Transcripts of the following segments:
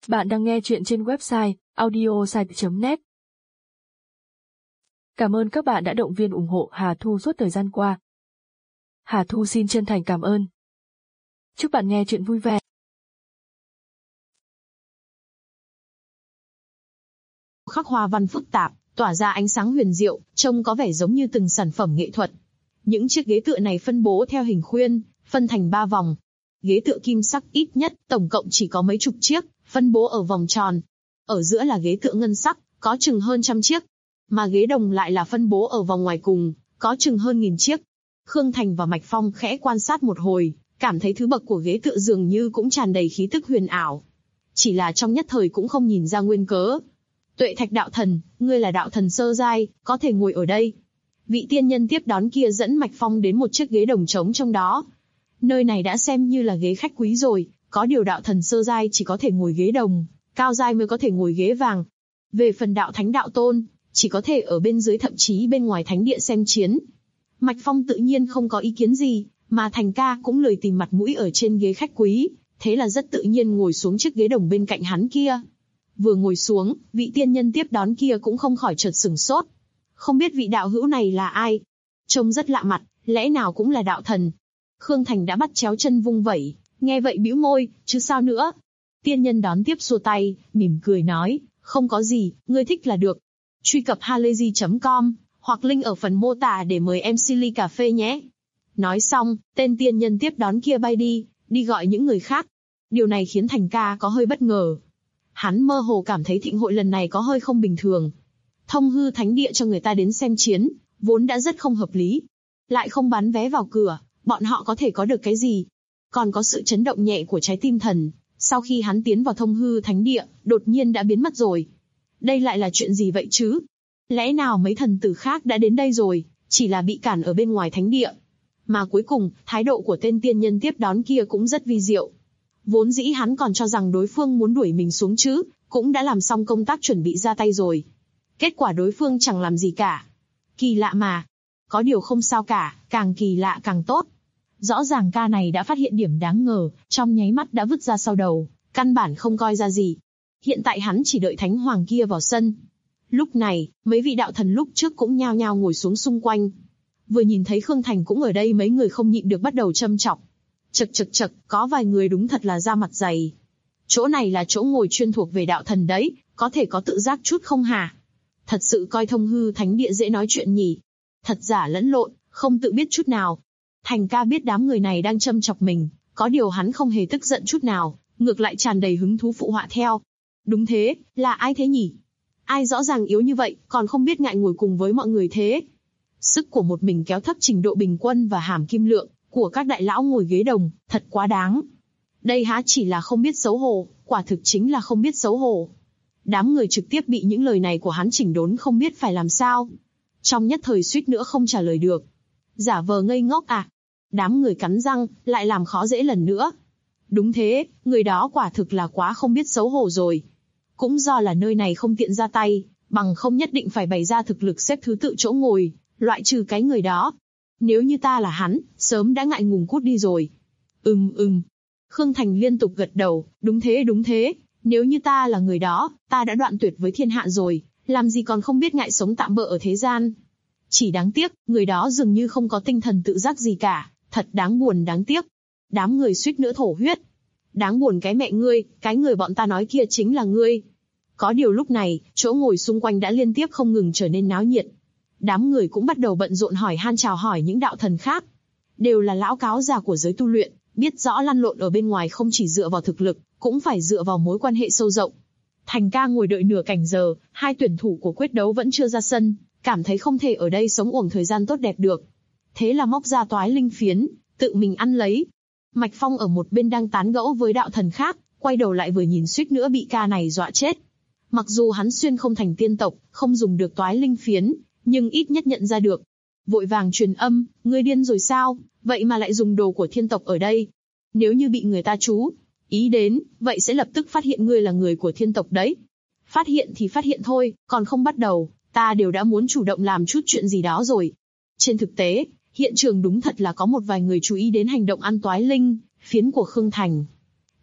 Bạn đang nghe chuyện trên website audiosite.net. Cảm ơn các bạn đã động viên ủng hộ Hà Thu suốt thời gian qua. Hà Thu xin chân thành cảm ơn. Chúc bạn nghe chuyện vui vẻ. Khắc hoa văn phức tạp, tỏa ra ánh sáng huyền diệu, trông có vẻ giống như từng sản phẩm nghệ thuật. Những chiếc ghế tựa này phân bố theo hình khuyên, phân thành 3 vòng. Ghế tựa kim sắc ít nhất, tổng cộng chỉ có mấy chục chiếc, phân bố ở vòng tròn. Ở giữa là ghế tựa ngân sắc, có chừng hơn 100 chiếc. Mà ghế đồng lại là phân bố ở vòng ngoài cùng, có chừng hơn 1000 chiếc. Khương Thành và Mạch Phong khẽ quan sát một hồi, cảm thấy thứ bậc của ghế tựa dường như cũng tràn đầy khí tức huyền ảo. Chỉ là trong nhất thời cũng không nhìn ra nguyên cớ. Tuệ Thạch đạo thần, ngươi là đạo thần sơ giai, có thể ngồi ở đây. Vị tiên nhân tiếp đón kia dẫn Mạch Phong đến một chiếc ghế đồng trống trong đó. Nơi này đã xem như là ghế khách quý rồi, có điều đạo thần sơ giai chỉ có thể ngồi ghế đồng, cao giai mới có thể ngồi ghế vàng. Về phần đạo thánh đạo tôn, chỉ có thể ở bên dưới thậm chí bên ngoài thánh địa xem chiến. Mạch Phong tự nhiên không có ý kiến gì, mà Thành ca cũng lười tìm mặt mũi ở trên ghế khách quý, thế là rất tự nhiên ngồi xuống chiếc ghế đồng bên cạnh hắn kia. Vừa ngồi xuống, vị tiên nhân tiếp đón kia cũng không khỏi chợt sửng sốt. Không biết vị đạo hữu này là ai? Trông rất lạ mặt, lẽ nào cũng là đạo thần? Khương Thành đã bắt chéo chân vung vẩy, nghe vậy bĩu môi, chứ sao nữa? Tiên nhân đón tiếp xua tay, mỉm cười nói, không có gì, ngươi thích là được. Truy cập halayzi.com, hoặc link ở phần mô tả để mời em Silly cà phê nhé. Nói xong, tên tiên nhân tiếp đón kia bay đi gọi những người khác. Điều này khiến Thành ca có hơi bất ngờ. Hắn mơ hồ cảm thấy thịnh hội lần này có hơi không bình thường. Thông hư thánh địa cho người ta đến xem chiến, vốn đã rất không hợp lý. Lại không bán vé vào cửa, bọn họ có thể có được cái gì? Còn có sự chấn động nhẹ của trái tim thần, sau khi hắn tiến vào thông hư thánh địa, đột nhiên đã biến mất rồi. Đây lại là chuyện gì vậy chứ? Lẽ nào mấy thần tử khác đã đến đây rồi, chỉ là bị cản ở bên ngoài thánh địa? Mà cuối cùng, thái độ của tên tiên nhân tiếp đón kia cũng rất vi diệu. Vốn dĩ hắn còn cho rằng đối phương muốn đuổi mình xuống chứ, cũng đã làm xong công tác chuẩn bị ra tay rồi. Kết quả đối phương chẳng làm gì cả. Kỳ lạ mà. Có điều không sao cả, càng kỳ lạ càng tốt. Rõ ràng ca này đã phát hiện điểm đáng ngờ, trong nháy mắt đã vứt ra sau đầu, căn bản không coi ra gì. Hiện tại hắn chỉ đợi thánh hoàng kia vào sân. Lúc này, mấy vị đạo thần lúc trước cũng nhao nhao ngồi xuống xung quanh. Vừa nhìn thấy Khương Thành cũng ở đây, mấy người không nhịn được bắt đầu châm chọc. Chậc, có vài người đúng thật là da mặt dày. Chỗ này là chỗ ngồi chuyên thuộc về đạo thần đấy, có thể có tự giác chút không hả? Thật sự coi thông hư thánh địa dễ nói chuyện nhỉ? Thật giả lẫn lộn, không tự biết chút nào. Thành ca biết đám người này đang châm chọc mình, có điều hắn không hề tức giận chút nào, ngược lại tràn đầy hứng thú phụ họa theo. Đúng thế, là ai thế nhỉ? Ai rõ ràng yếu như vậy, còn không biết ngại ngồi cùng với mọi người thế? Sức của một mình kéo thấp trình độ bình quân và hàm kim lượng của các đại lão ngồi ghế đồng, thật quá đáng. Đây há chỉ là không biết xấu hổ, quả thực chính là không biết xấu hổ. Đám người trực tiếp bị những lời này của hắn chỉnh đốn không biết phải làm sao. Trong nhất thời suýt nữa không trả lời được. Giả vờ ngây ngốc à? Đám người cắn răng, lại làm khó dễ lần nữa. Đúng thế, người đó quả thực là quá không biết xấu hổ rồi. Cũng do là nơi này không tiện ra tay, bằng không nhất định phải bày ra thực lực xếp thứ tự chỗ ngồi, loại trừ cái người đó. Nếu như ta là hắn, sớm đã ngại ngùng cút đi rồi. Khương Thành liên tục gật đầu, đúng thế, nếu như ta là người đó, ta đã đoạn tuyệt với thiên hạ rồi, làm gì còn không biết ngại sống tạm bợ ở thế gian. Chỉ đáng tiếc, người đó dường như không có tinh thần tự giác gì cả, thật đáng buồn đáng tiếc. Đám người suýt nữa thổ huyết. Đáng buồn cái mẹ ngươi, cái người bọn ta nói kia chính là ngươi. Có điều lúc này, chỗ ngồi xung quanh đã liên tiếp không ngừng trở nên náo nhiệt. Đám người cũng bắt đầu bận rộn hỏi han chào hỏi những đạo thần khác. Đều là lão cáo già của giới tu luyện, biết rõ lăn lộn ở bên ngoài không chỉ dựa vào thực lực, cũng phải dựa vào mối quan hệ sâu rộng. Thành ca ngồi đợi nửa canh giờ, hai tuyển thủ của quyết đấu vẫn chưa ra sân, cảm thấy không thể ở đây sống uổng thời gian tốt đẹp được. Thế là móc ra toái linh phiến, tự mình ăn lấy. Mạch Phong ở một bên đang tán gẫu với đạo thần khác, quay đầu lại vừa nhìn suýt nữa bị ca này dọa chết. Mặc dù hắn xuyên không thành tiên tộc, không dùng được toái linh phiến, nhưng ít nhất nhận ra được. Vội vàng truyền âm, ngươi điên rồi sao, vậy mà lại dùng đồ của thiên tộc ở đây. Nếu như bị người ta chú ý đến, vậy sẽ lập tức phát hiện ngươi là người của thiên tộc đấy. Phát hiện thì phát hiện thôi, còn không bắt đầu, ta đều đã muốn chủ động làm chút chuyện gì đó rồi. Trên thực tế, hiện trường đúng thật là có một vài người chú ý đến hành động ăn toái linh phiến của Khương Thành.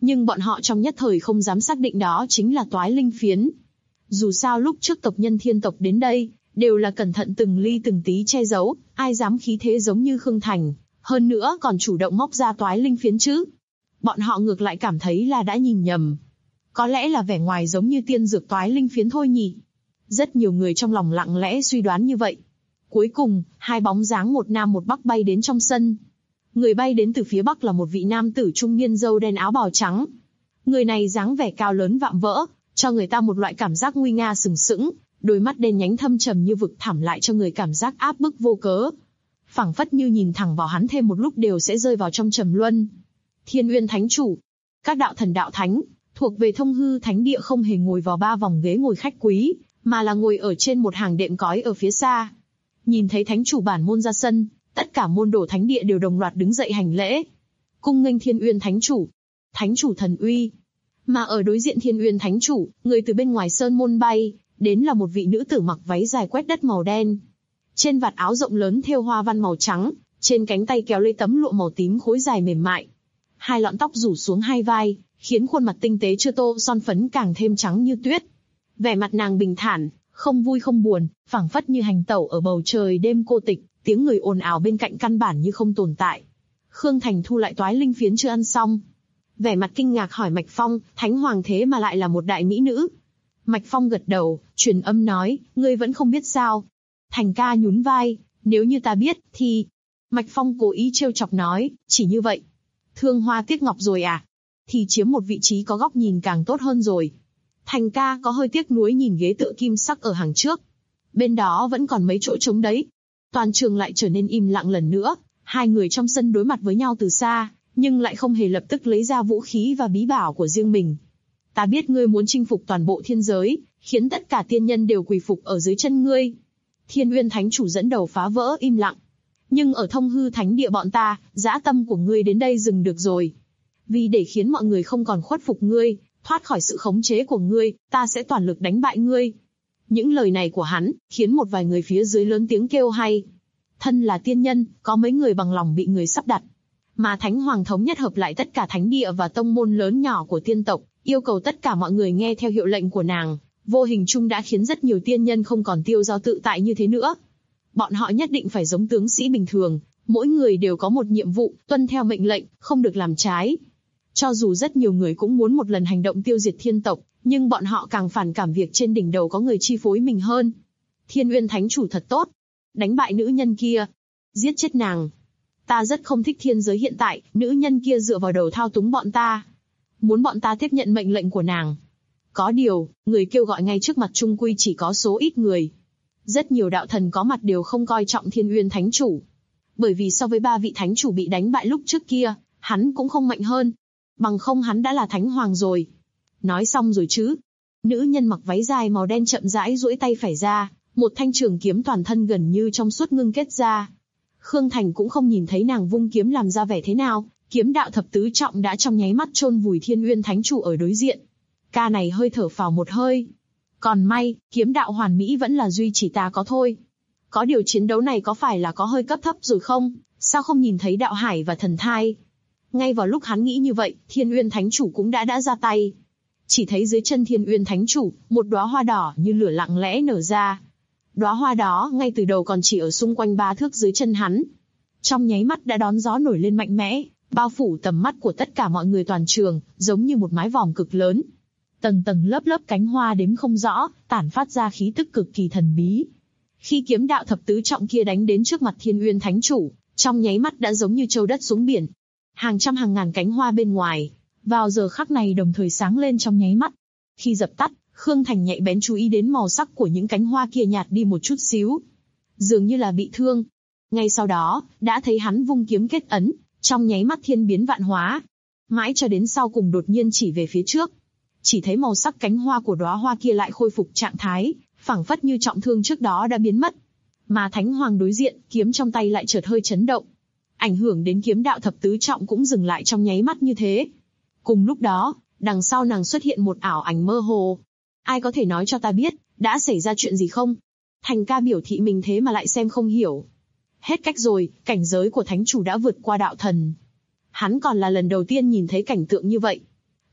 Nhưng bọn họ trong nhất thời không dám xác định đó chính là toái linh phiến. Dù sao lúc trước tộc nhân thiên tộc đến đây, đều là cẩn thận từng ly từng tí che giấu, ai dám khí thế giống như Khương Thành, hơn nữa còn chủ động móc ra toái linh phiến chứ. Bọn họ ngược lại cảm thấy là đã nhìn nhầm. Có lẽ là vẻ ngoài giống như tiên dược toái linh phiến thôi nhỉ. Rất nhiều người trong lòng lặng lẽ suy đoán như vậy. Cuối cùng, hai bóng dáng một nam một bắc bay đến trong sân. Người bay đến từ phía bắc là một vị nam tử trung niên râu đen áo bào trắng. Người này dáng vẻ cao lớn vạm vỡ, cho người ta một loại cảm giác nguy nga sừng sững, đôi mắt đen nhánh thâm trầm như vực thẳm lại cho người cảm giác áp bức vô cớ. Phảng phất như nhìn thẳng vào hắn thêm một lúc đều sẽ rơi vào trong trầm luân. Thiên Uyên Thánh Chủ, các đạo thần đạo thánh, thuộc về Thông Hư Thánh Địa không hề ngồi vào 3 vòng ghế ngồi khách quý, mà là ngồi ở trên một hàng đệm cói ở phía xa. Nhìn thấy Thánh Chủ bản môn ra sân, tất cả môn đồ Thánh Địa đều đồng loạt đứng dậy hành lễ. Cung nghênh Thiên Uyên Thánh Chủ, Thánh Chủ thần uy. Mà ở đối diện Thiên Uyên Thánh Chủ, người từ bên ngoài sơn môn bay, đến là một vị nữ tử mặc váy dài quét đất màu đen. Trên vạt áo rộng lớn thêu hoa văn màu trắng, trên cánh tay kéo lấy tấm lụa màu tím khối dài mềm mại. Hai lọn tóc rủ xuống hai vai, khiến khuôn mặt tinh tế chưa tô son phấn càng thêm trắng như tuyết. Vẻ mặt nàng bình thản, không vui không buồn, phảng phất như hành tẩu ở bầu trời đêm cô tịch, tiếng người ồn ào bên cạnh căn bản như không tồn tại. Khương Thành thu lại toái linh phiến chưa ăn xong. Vẻ mặt kinh ngạc hỏi Mạch Phong, Thánh Hoàng thế mà lại là một đại mỹ nữ. Mạch Phong gật đầu, truyền âm nói, ngươi vẫn không biết sao. Thành ca nhún vai, nếu như ta biết, thì... Mạch Phong cố ý trêu chọc nói, chỉ như vậy. Thương hoa tiếc ngọc rồi à? Thì chiếm một vị trí có góc nhìn càng tốt hơn rồi. Thành ca có hơi tiếc nuối nhìn ghế tựa kim sắc ở hàng trước. Bên đó vẫn còn mấy chỗ trống đấy. Toàn trường lại trở nên im lặng lần nữa, hai người trong sân đối mặt với nhau từ xa, nhưng lại không hề lập tức lấy ra vũ khí và bí bảo của riêng mình. Ta biết ngươi muốn chinh phục toàn bộ thiên giới, khiến tất cả tiên nhân đều quỳ phục ở dưới chân ngươi. Thiên Uyên Thánh Chủ dẫn đầu phá vỡ im lặng. Nhưng ở Thông Hư Thánh Địa bọn ta, dã tâm của ngươi đến đây dừng được rồi. Vì để khiến mọi người không còn khuất phục ngươi, thoát khỏi sự khống chế của ngươi, ta sẽ toàn lực đánh bại ngươi. Những lời này của hắn, khiến một vài người phía dưới lớn tiếng kêu hay. Thân là tiên nhân, có mấy người bằng lòng bị người sắp đặt. Mà Thánh Hoàng thống nhất hợp lại tất cả thánh địa và tông môn lớn nhỏ của tiên tộc, yêu cầu tất cả mọi người nghe theo hiệu lệnh của nàng, vô hình chung đã khiến rất nhiều tiên nhân không còn tiêu dao tự tại như thế nữa. Bọn họ nhất định phải giống tướng sĩ bình thường, mỗi người đều có một nhiệm vụ, tuân theo mệnh lệnh, không được làm trái. Cho dù rất nhiều người cũng muốn một lần hành động tiêu diệt thiên tộc, nhưng bọn họ càng phản cảm việc trên đỉnh đầu có người chi phối mình hơn. Thiên Uyên Thánh Chủ thật tốt. Đánh bại nữ nhân kia. Giết chết nàng. Ta rất không thích thiên giới hiện tại, nữ nhân kia dựa vào đầu thao túng bọn ta. Muốn bọn ta tiếp nhận mệnh lệnh của nàng. Có điều, người kêu gọi ngay trước mặt chung quy chỉ có số ít người. Rất nhiều đạo thần có mặt đều không coi trọng Thiên Uyên Thánh Chủ. Bởi vì so với 3 vị Thánh Chủ bị đánh bại lúc trước kia, hắn cũng không mạnh hơn. Bằng không hắn đã là Thánh Hoàng rồi. Nói xong rồi chứ. Nữ nhân mặc váy dài màu đen chậm rãi duỗi tay phải ra, một thanh trường kiếm toàn thân gần như trong suốt ngưng kết ra. Khương Thành cũng không nhìn thấy nàng vung kiếm làm ra vẻ thế nào, kiếm đạo thập tứ trọng đã trong nháy mắt chôn vùi Thiên Uyên Thánh Chủ ở đối diện. Ca này hơi thở phào một hơi. Còn may, kiếm đạo hoàn mỹ vẫn là duy chỉ ta có thôi. Có điều chiến đấu này có phải là có hơi cấp thấp rồi không? Sao không nhìn thấy đạo hải và thần thai? Ngay vào lúc hắn nghĩ như vậy, Thiên Uyên Thánh Chủ cũng đã ra tay. Chỉ thấy dưới chân Thiên Uyên Thánh Chủ, một đóa hoa đỏ như lửa lặng lẽ nở ra. Đóa hoa đó ngay từ đầu còn chỉ ở xung quanh 3 thước dưới chân hắn. Trong nháy mắt đã đón gió nổi lên mạnh mẽ, bao phủ tầm mắt của tất cả mọi người toàn trường, giống như một mái vòm cực lớn. Tầng tầng lớp lớp cánh hoa đếm không rõ, tản phát ra khí tức cực kỳ thần bí. Khi kiếm đạo thập tứ trọng kia đánh đến trước mặt Thiên Uyên Thánh Chủ, trong nháy mắt đã giống như châu đất xuống biển. Hàng trăm hàng ngàn cánh hoa bên ngoài, vào giờ khắc này đồng thời sáng lên trong nháy mắt. Khi dập tắt, Khương Thành nhạy bén chú ý đến màu sắc của những cánh hoa kia nhạt đi một chút xíu. Dường như là bị thương. Ngay sau đó, đã thấy hắn vung kiếm kết ấn, trong nháy mắt thiên biến vạn hóa. Mãi cho đến sau cùng đột nhiên chỉ về phía trước. Chỉ thấy màu sắc cánh hoa của đóa hoa kia lại khôi phục trạng thái, phảng phất như trọng thương trước đó đã biến mất. Mà Thánh Hoàng đối diện, kiếm trong tay lại chợt hơi chấn động. Ảnh hưởng đến kiếm đạo thập tứ trọng cũng dừng lại trong nháy mắt như thế. Cùng lúc đó, đằng sau nàng xuất hiện một ảo ảnh mơ hồ. Ai có thể nói cho ta biết, đã xảy ra chuyện gì không? Thành ca biểu thị mình thế mà lại xem không hiểu. Hết cách rồi, cảnh giới của Thánh Chủ đã vượt qua đạo thần. Hắn còn là lần đầu tiên nhìn thấy cảnh tượng như vậy.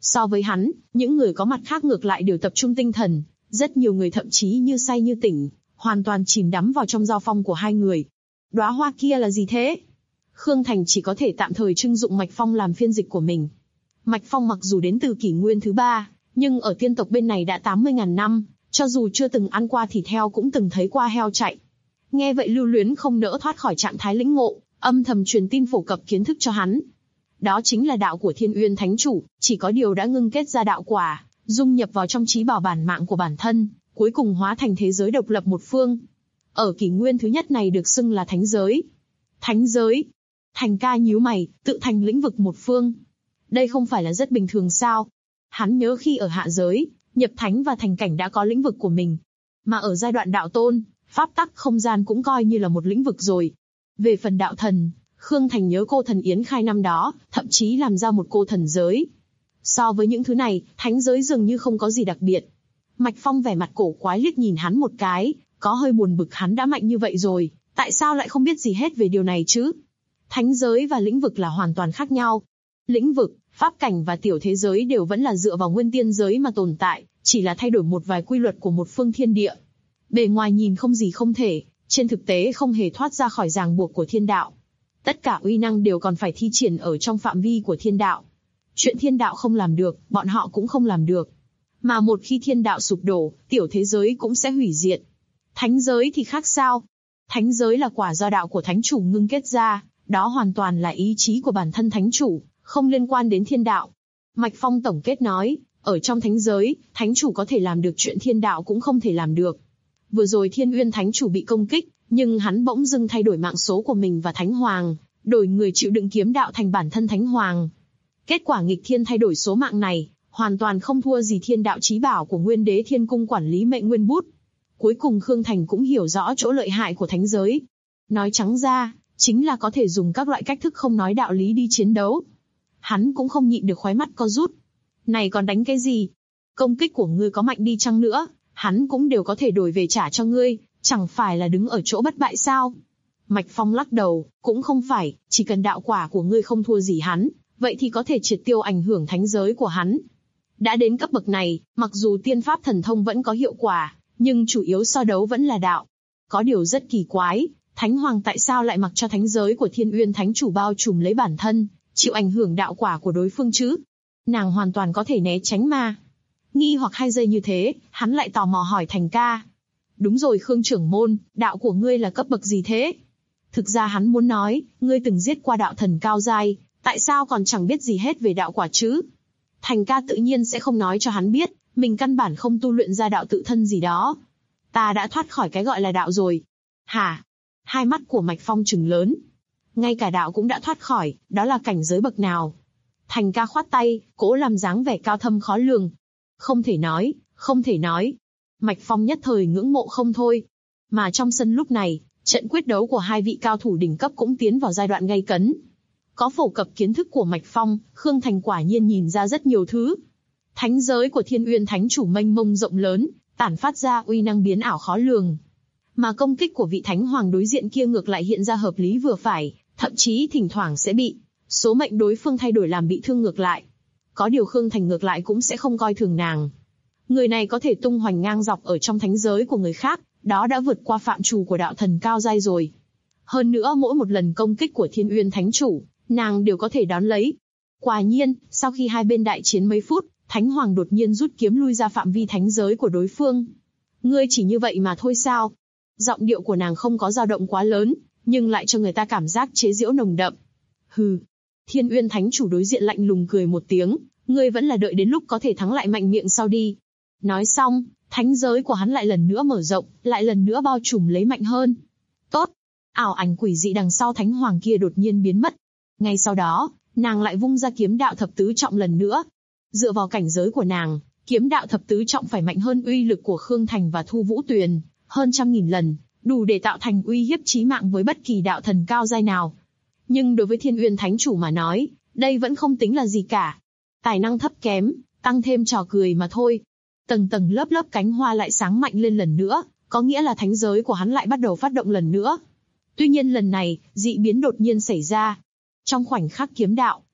So với hắn, những người có mặt khác ngược lại đều tập trung tinh thần, rất nhiều người thậm chí như say như tỉnh, hoàn toàn chìm đắm vào trong giao phong của hai người. Đóa hoa kia là gì thế? Khương Thành chỉ có thể tạm thời trưng dụng Mạch Phong làm phiên dịch của mình. Mạch Phong mặc dù đến từ kỷ nguyên thứ 3, nhưng ở tiên tộc bên này đã 80.000 năm, cho dù chưa từng ăn qua thịt heo cũng từng thấy qua heo chạy. Nghe vậy Lưu Luyến không nỡ thoát khỏi trạng thái lĩnh ngộ, âm thầm truyền tin phổ cập kiến thức cho hắn. Đó chính là đạo của Thiên Uyên Thánh Chủ, chỉ có điều đã ngưng kết ra đạo quả, dung nhập vào trong trí bảo bản mạng của bản thân, cuối cùng hóa thành thế giới độc lập một phương. Ở kỷ nguyên thứ nhất này được xưng là thánh giới. Thánh giới. Thành ca nhíu mày, tự thành lĩnh vực một phương. Đây không phải là rất bình thường sao? Hắn nhớ khi ở hạ giới, nhập thánh và thành cảnh đã có lĩnh vực của mình. Mà ở giai đoạn đạo tôn, pháp tắc không gian cũng coi như là một lĩnh vực rồi. Về phần đạo thần, Khương Thành nhớ cô thần Yến Khai năm đó, thậm chí làm ra một cô thần giới. So với những thứ này, thánh giới dường như không có gì đặc biệt. Mạch Phong vẻ mặt cổ quái liếc nhìn hắn một cái, có hơi buồn bực hắn đã mạnh như vậy rồi, tại sao lại không biết gì hết về điều này chứ? Thánh giới và lĩnh vực là hoàn toàn khác nhau. Lĩnh vực, pháp cảnh và tiểu thế giới đều vẫn là dựa vào nguyên tiên giới mà tồn tại, chỉ là thay đổi một vài quy luật của một phương thiên địa. Bề ngoài nhìn không gì không thể, trên thực tế không hề thoát ra khỏi ràng buộc của thiên đạo. Tất cả uy năng đều còn phải thi triển ở trong phạm vi của thiên đạo. Chuyện thiên đạo không làm được, bọn họ cũng không làm được. Mà một khi thiên đạo sụp đổ, tiểu thế giới cũng sẽ hủy diệt. Thánh giới thì khác sao? Thánh giới là quả do đạo của thánh chủ ngưng kết ra, đó hoàn toàn là ý chí của bản thân thánh chủ, không liên quan đến thiên đạo. Mạch Phong tổng kết nói, ở trong thánh giới, thánh chủ có thể làm được chuyện thiên đạo cũng không thể làm được. Vừa rồi Thiên Uyên Thánh Chủ bị công kích, nhưng hắn bỗng dưng thay đổi mạng số của mình và Thánh Hoàng, đổi người chịu đựng kiếm đạo thành bản thân Thánh Hoàng. Kết quả nghịch thiên thay đổi số mạng này, hoàn toàn không thua gì thiên đạo chí bảo của Nguyên Đế Thiên Cung quản lý mệnh nguyên bút. Cuối cùng Khương Thành cũng hiểu rõ chỗ lợi hại của thánh giới. Nói trắng ra, chính là có thể dùng các loại cách thức không nói đạo lý đi chiến đấu. Hắn cũng không nhịn được khóe mắt co rút. Này còn đánh cái gì? Công kích của ngươi có mạnh đi chăng nữa, hắn cũng đều có thể đổi về trả cho ngươi, chẳng phải là đứng ở chỗ bất bại sao? Mạch Phong lắc đầu, cũng không phải, chỉ cần đạo quả của ngươi không thua gì hắn, vậy thì có thể triệt tiêu ảnh hưởng thánh giới của hắn. Đã đến cấp bậc này, mặc dù tiên pháp thần thông vẫn có hiệu quả, nhưng chủ yếu so đấu vẫn là đạo. Có điều rất kỳ quái, Thánh Hoàng tại sao lại mặc cho thánh giới của Thiên Uyên Thánh Chủ bao trùm lấy bản thân, chịu ảnh hưởng đạo quả của đối phương chứ? Nàng hoàn toàn có thể né tránh mà. Nghi hoặc 2 giây như thế, hắn lại tò mò hỏi Thành ca. Đúng rồi Khương trưởng môn, đạo của ngươi là cấp bậc gì thế? Thực ra hắn muốn nói, ngươi từng giết qua đạo thần cao giai, tại sao còn chẳng biết gì hết về đạo quả chứ? Thành ca tự nhiên sẽ không nói cho hắn biết, mình căn bản không tu luyện ra đạo tự thân gì đó. Ta đã thoát khỏi cái gọi là đạo rồi. Hả? Hai mắt của Mạch Phong trừng lớn. Ngay cả đạo cũng đã thoát khỏi, đó là cảnh giới bậc nào? Thành ca khoát tay, cố làm dáng vẻ cao thâm khó lường. Không thể nói, không thể nói. Mạch Phong nhất thời ngưỡng mộ không thôi. Mà trong sân lúc này, trận quyết đấu của hai vị cao thủ đỉnh cấp cũng tiến vào giai đoạn gay cấn. Có phổ cập kiến thức của Mạch Phong, Khương Thành quả nhiên nhìn ra rất nhiều thứ. Thánh giới của Thiên Uyên Thánh Chủ mênh mông rộng lớn, tản phát ra uy năng biến ảo khó lường. Mà công kích của vị Thánh Hoàng đối diện kia ngược lại hiện ra hợp lý vừa phải, thậm chí thỉnh thoảng sẽ bị số mệnh đối phương thay đổi làm bị thương ngược lại. Có điều Khương Thành ngược lại cũng sẽ không coi thường nàng. Người này có thể tung hoành ngang dọc ở trong thánh giới của người khác, đó đã vượt qua phạm trù của đạo thần cao giai rồi. Hơn nữa mỗi một lần công kích của Thiên Uyên Thánh Chủ, nàng đều có thể đón lấy. Quả nhiên, sau khi hai bên đại chiến mấy phút, Thánh Hoàng đột nhiên rút kiếm lui ra phạm vi thánh giới của đối phương. Ngươi chỉ như vậy mà thôi sao? Giọng điệu của nàng không có dao động quá lớn, nhưng lại cho người ta cảm giác chế giễu nồng đậm. Hừ. Thiên Uyên Thánh Chủ đối diện lạnh lùng cười một tiếng, ngươi vẫn là đợi đến lúc có thể thắng lại mạnh miệng sau đi. Nói xong, thánh giới của hắn lại lần nữa mở rộng, lại lần nữa bao trùm lấy mạnh hơn. Tốt. Ảo ảnh quỷ dị đằng sau Thánh Hoàng kia đột nhiên biến mất. Ngay sau đó, nàng lại vung ra kiếm đạo thập tứ trọng lần nữa. Dựa vào cảnh giới của nàng, kiếm đạo thập tứ trọng phải mạnh hơn uy lực của Khương Thành và Thu Vũ Tuyền, hơn 100.000 lần, đủ để tạo thành uy hiếp chí mạng với bất kỳ đạo thần cao giai nào. Nhưng đối với Thiên Uyên Thánh Chủ mà nói, đây vẫn không tính là gì cả. Tài năng thấp kém, tăng thêm trò cười mà thôi. Tầng tầng lớp lớp cánh hoa lại sáng mạnh lên lần nữa, có nghĩa là thánh giới của hắn lại bắt đầu phát động lần nữa. Tuy nhiên lần này, dị biến đột nhiên xảy ra. Trong khoảnh khắc kiếm đạo,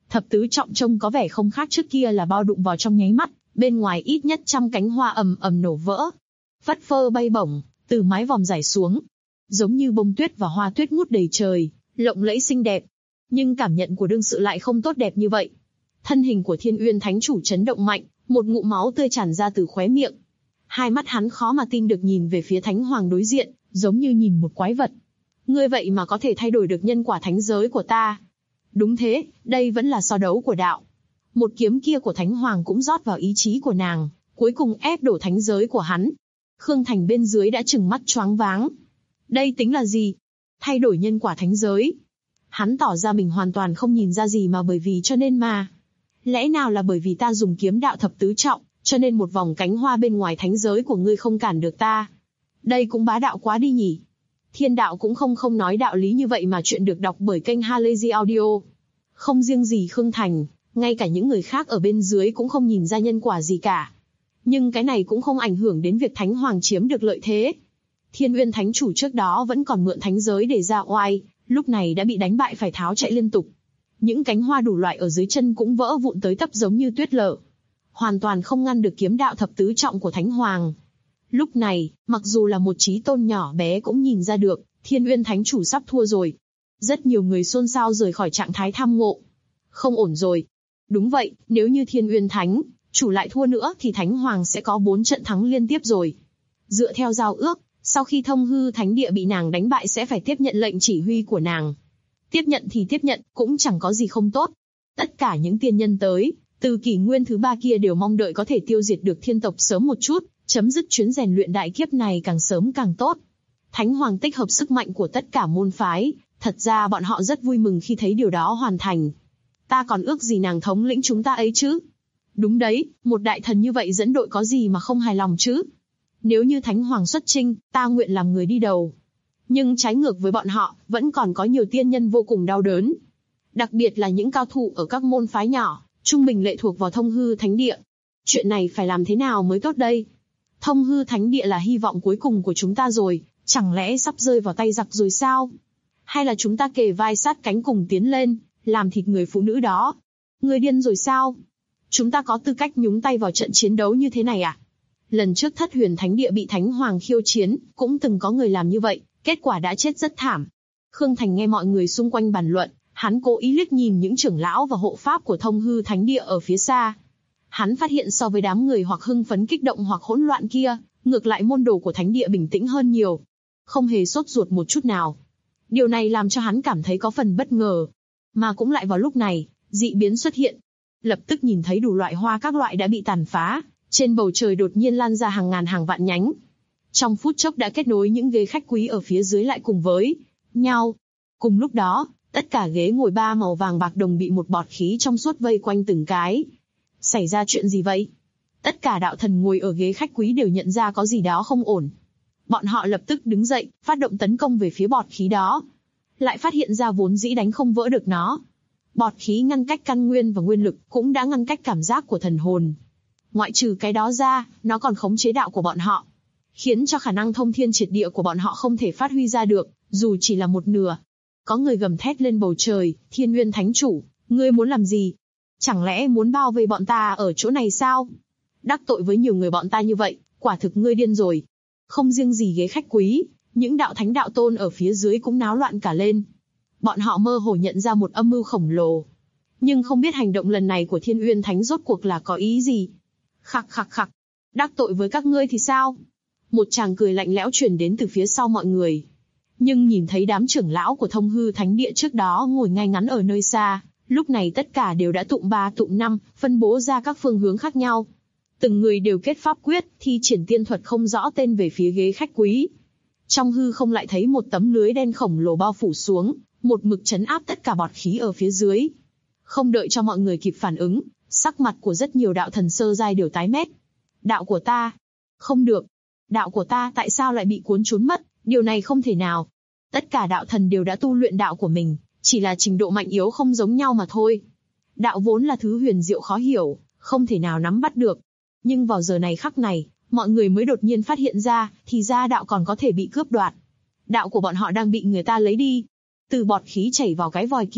Thập tứ trọng trông có vẻ không khác trước kia là bao đụng vào trong nháy mắt, bên ngoài ít nhất trăm cánh hoa ầm ầm nổ vỡ. Phất phơ bay bổng, từ mái vòm rải xuống. Giống như bông tuyết và hoa tuyết ngút đầy trời, lộng lẫy xinh đẹp. Nhưng cảm nhận của đương sự lại không tốt đẹp như vậy. Thân hình của Thiên Uyên Thánh Chủ chấn động mạnh, một ngụm máu tươi tràn ra từ khóe miệng. Hai mắt hắn khó mà tin được nhìn về phía Thánh Hoàng đối diện, giống như nhìn một quái vật. Ngươi vậy mà có thể thay đổi được nhân quả thánh giới của ta. Đúng thế, đây vẫn là so đấu của đạo. Một kiếm kia của Thánh Hoàng cũng rót vào ý chí của nàng, cuối cùng ép đổ thánh giới của hắn. Khương Thành bên dưới đã trừng mắt choáng váng. Đây tính là gì? Thay đổi nhân quả thánh giới. Hắn tỏ ra mình hoàn toàn không nhìn ra gì mà bởi vì cho nên mà. Lẽ nào là bởi vì ta dùng kiếm đạo thập tứ trọng, cho nên một vòng cánh hoa bên ngoài thánh giới của ngươi không cản được ta? Đây cũng bá đạo quá đi nhỉ. Thiên đạo cũng không nói đạo lý như vậy mà chuyện được đọc bởi kênh Halazy Audio. Không riêng gì Khương Thành, ngay cả những người khác ở bên dưới cũng không nhìn ra nhân quả gì cả. Nhưng cái này cũng không ảnh hưởng đến việc Thánh Hoàng chiếm được lợi thế. Thiên Uyên Thánh Chủ trước đó vẫn còn mượn thánh giới để ra oai, lúc này đã bị đánh bại phải tháo chạy liên tục. Những cánh hoa đủ loại ở dưới chân cũng vỡ vụn tới tấp giống như tuyết lở. Hoàn toàn không ngăn được kiếm đạo thập tứ trọng của Thánh Hoàng. Lúc này, mặc dù là một chí tôn nhỏ bé cũng nhìn ra được, Thiên Uyên Thánh Chủ sắp thua rồi. Rất nhiều người xôn xao rời khỏi trạng thái tham ngộ. Không ổn rồi. Đúng vậy, nếu như Thiên Uyên Thánh Chủ lại thua nữa thì Thánh Hoàng sẽ có 4 trận thắng liên tiếp rồi. Dựa theo giao ước, sau khi Thông Hư Thánh Địa bị nàng đánh bại sẽ phải tiếp nhận lệnh chỉ huy của nàng. Tiếp nhận thì tiếp nhận, cũng chẳng có gì không tốt. Tất cả những tiên nhân tới, từ kỷ nguyên thứ 3 kia đều mong đợi có thể tiêu diệt được thiên tộc sớm một chút, chấm dứt chuyến rèn luyện đại kiếp này càng sớm càng tốt. Thánh Hoàng tích hợp sức mạnh của tất cả môn phái, thật ra bọn họ rất vui mừng khi thấy điều đó hoàn thành. Ta còn ước gì nàng thống lĩnh chúng ta ấy chứ. Đúng đấy, một đại thần như vậy dẫn đội có gì mà không hài lòng chứ. Nếu như Thánh Hoàng xuất chinh, ta nguyện làm người đi đầu. Nhưng trái ngược với bọn họ, vẫn còn có nhiều tiên nhân vô cùng đau đớn. Đặc biệt là những cao thủ ở các môn phái nhỏ, trung bình lệ thuộc vào Thông Hư Thánh Địa. Chuyện này phải làm thế nào mới tốt đây? Thông Hư Thánh Địa là hy vọng cuối cùng của chúng ta rồi, chẳng lẽ sắp rơi vào tay giặc rồi sao? Hay là chúng ta kề vai sát cánh cùng tiến lên, làm thịt người phụ nữ đó? Người điên rồi sao? Chúng ta có tư cách nhúng tay vào trận chiến đấu như thế này à? Lần trước Thất Huyền Thánh Địa bị Thánh Hoàng khiêu chiến, cũng từng có người làm như vậy, kết quả đã chết rất thảm. Khương Thành nghe mọi người xung quanh bàn luận, hắn cố ý liếc nhìn những trưởng lão và hộ pháp của Thông Hư Thánh Địa ở phía xa. Hắn phát hiện so với đám người hoặc hưng phấn kích động hoặc hỗn loạn kia, ngược lại môn đồ của Thánh Địa bình tĩnh hơn nhiều. Không hề sốt ruột một chút nào. Điều này làm cho hắn cảm thấy có phần bất ngờ. Mà cũng lại vào lúc này, dị biến xuất hiện. Lập tức nhìn thấy đủ loại hoa các loại đã bị tàn phá, trên bầu trời đột nhiên lan ra hàng ngàn hàng vạn nhánh. Trong phút chốc đã kết nối những ghế khách quý ở phía dưới lại cùng với nhau. Cùng lúc đó, tất cả ghế ngồi 3 màu vàng bạc đồng bị một bọt khí trong suốt vây quanh từng cái. Xảy ra chuyện gì vậy? Tất cả đạo thần ngồi ở ghế khách quý đều nhận ra có gì đó không ổn. Bọn họ lập tức đứng dậy, phát động tấn công về phía bọt khí đó. Lại phát hiện ra vốn dĩ đánh không vỡ được nó. Bọt khí ngăn cách căn nguyên và nguyên lực, cũng đã ngăn cách cảm giác của thần hồn. Ngoại trừ cái đó ra, nó còn khống chế đạo của bọn họ, khiến cho khả năng thông thiên triệt địa của bọn họ không thể phát huy ra được, dù chỉ là một nửa. Có người gầm thét lên bầu trời, Thiên Uyên Thánh Chủ, ngươi muốn làm gì? Chẳng lẽ muốn bao vây bọn ta ở chỗ này sao? Đắc tội với nhiều người bọn ta như vậy, quả thực ngươi điên rồi. Không riêng gì ghế khách quý, những đạo thánh đạo tôn ở phía dưới cũng náo loạn cả lên. Bọn họ mơ hồ nhận ra một âm mưu khổng lồ. Nhưng không biết hành động lần này của Thiên Uyên Thánh rốt cuộc là có ý gì. Khặc khặc khặc, đắc tội với các ngươi thì sao? Một tràng cười lạnh lẽo truyền đến từ phía sau mọi người. Nhưng nhìn thấy đám trưởng lão của Thông Hư Thánh Địa trước đó ngồi ngay ngắn ở nơi xa, lúc này tất cả đều đã tụm 3 tụm 5, phân bố ra các phương hướng khác nhau. Từng người đều kết pháp quyết, thi triển tiên thuật không rõ tên về phía ghế khách quý. Trong hư không lại thấy một tấm lưới đen khổng lồ bao phủ xuống, một mực trấn áp tất cả bọt khí ở phía dưới. Không đợi cho mọi người kịp phản ứng, sắc mặt của rất nhiều đạo thần sơ giai đều tái mét. Đạo của ta, không được. Đạo của ta tại sao lại bị cuốn trốn mất, điều này không thể nào. Tất cả đạo thần đều đã tu luyện đạo của mình, chỉ là trình độ mạnh yếu không giống nhau mà thôi. Đạo vốn là thứ huyền diệu khó hiểu, không thể nào nắm bắt được. Nhưng vào giờ này khắc này, mọi người mới đột nhiên phát hiện ra, thì ra đạo còn có thể bị cướp đoạt. Đạo của bọn họ đang bị người ta lấy đi. Từ bọt khí chảy vào cái vòi kia,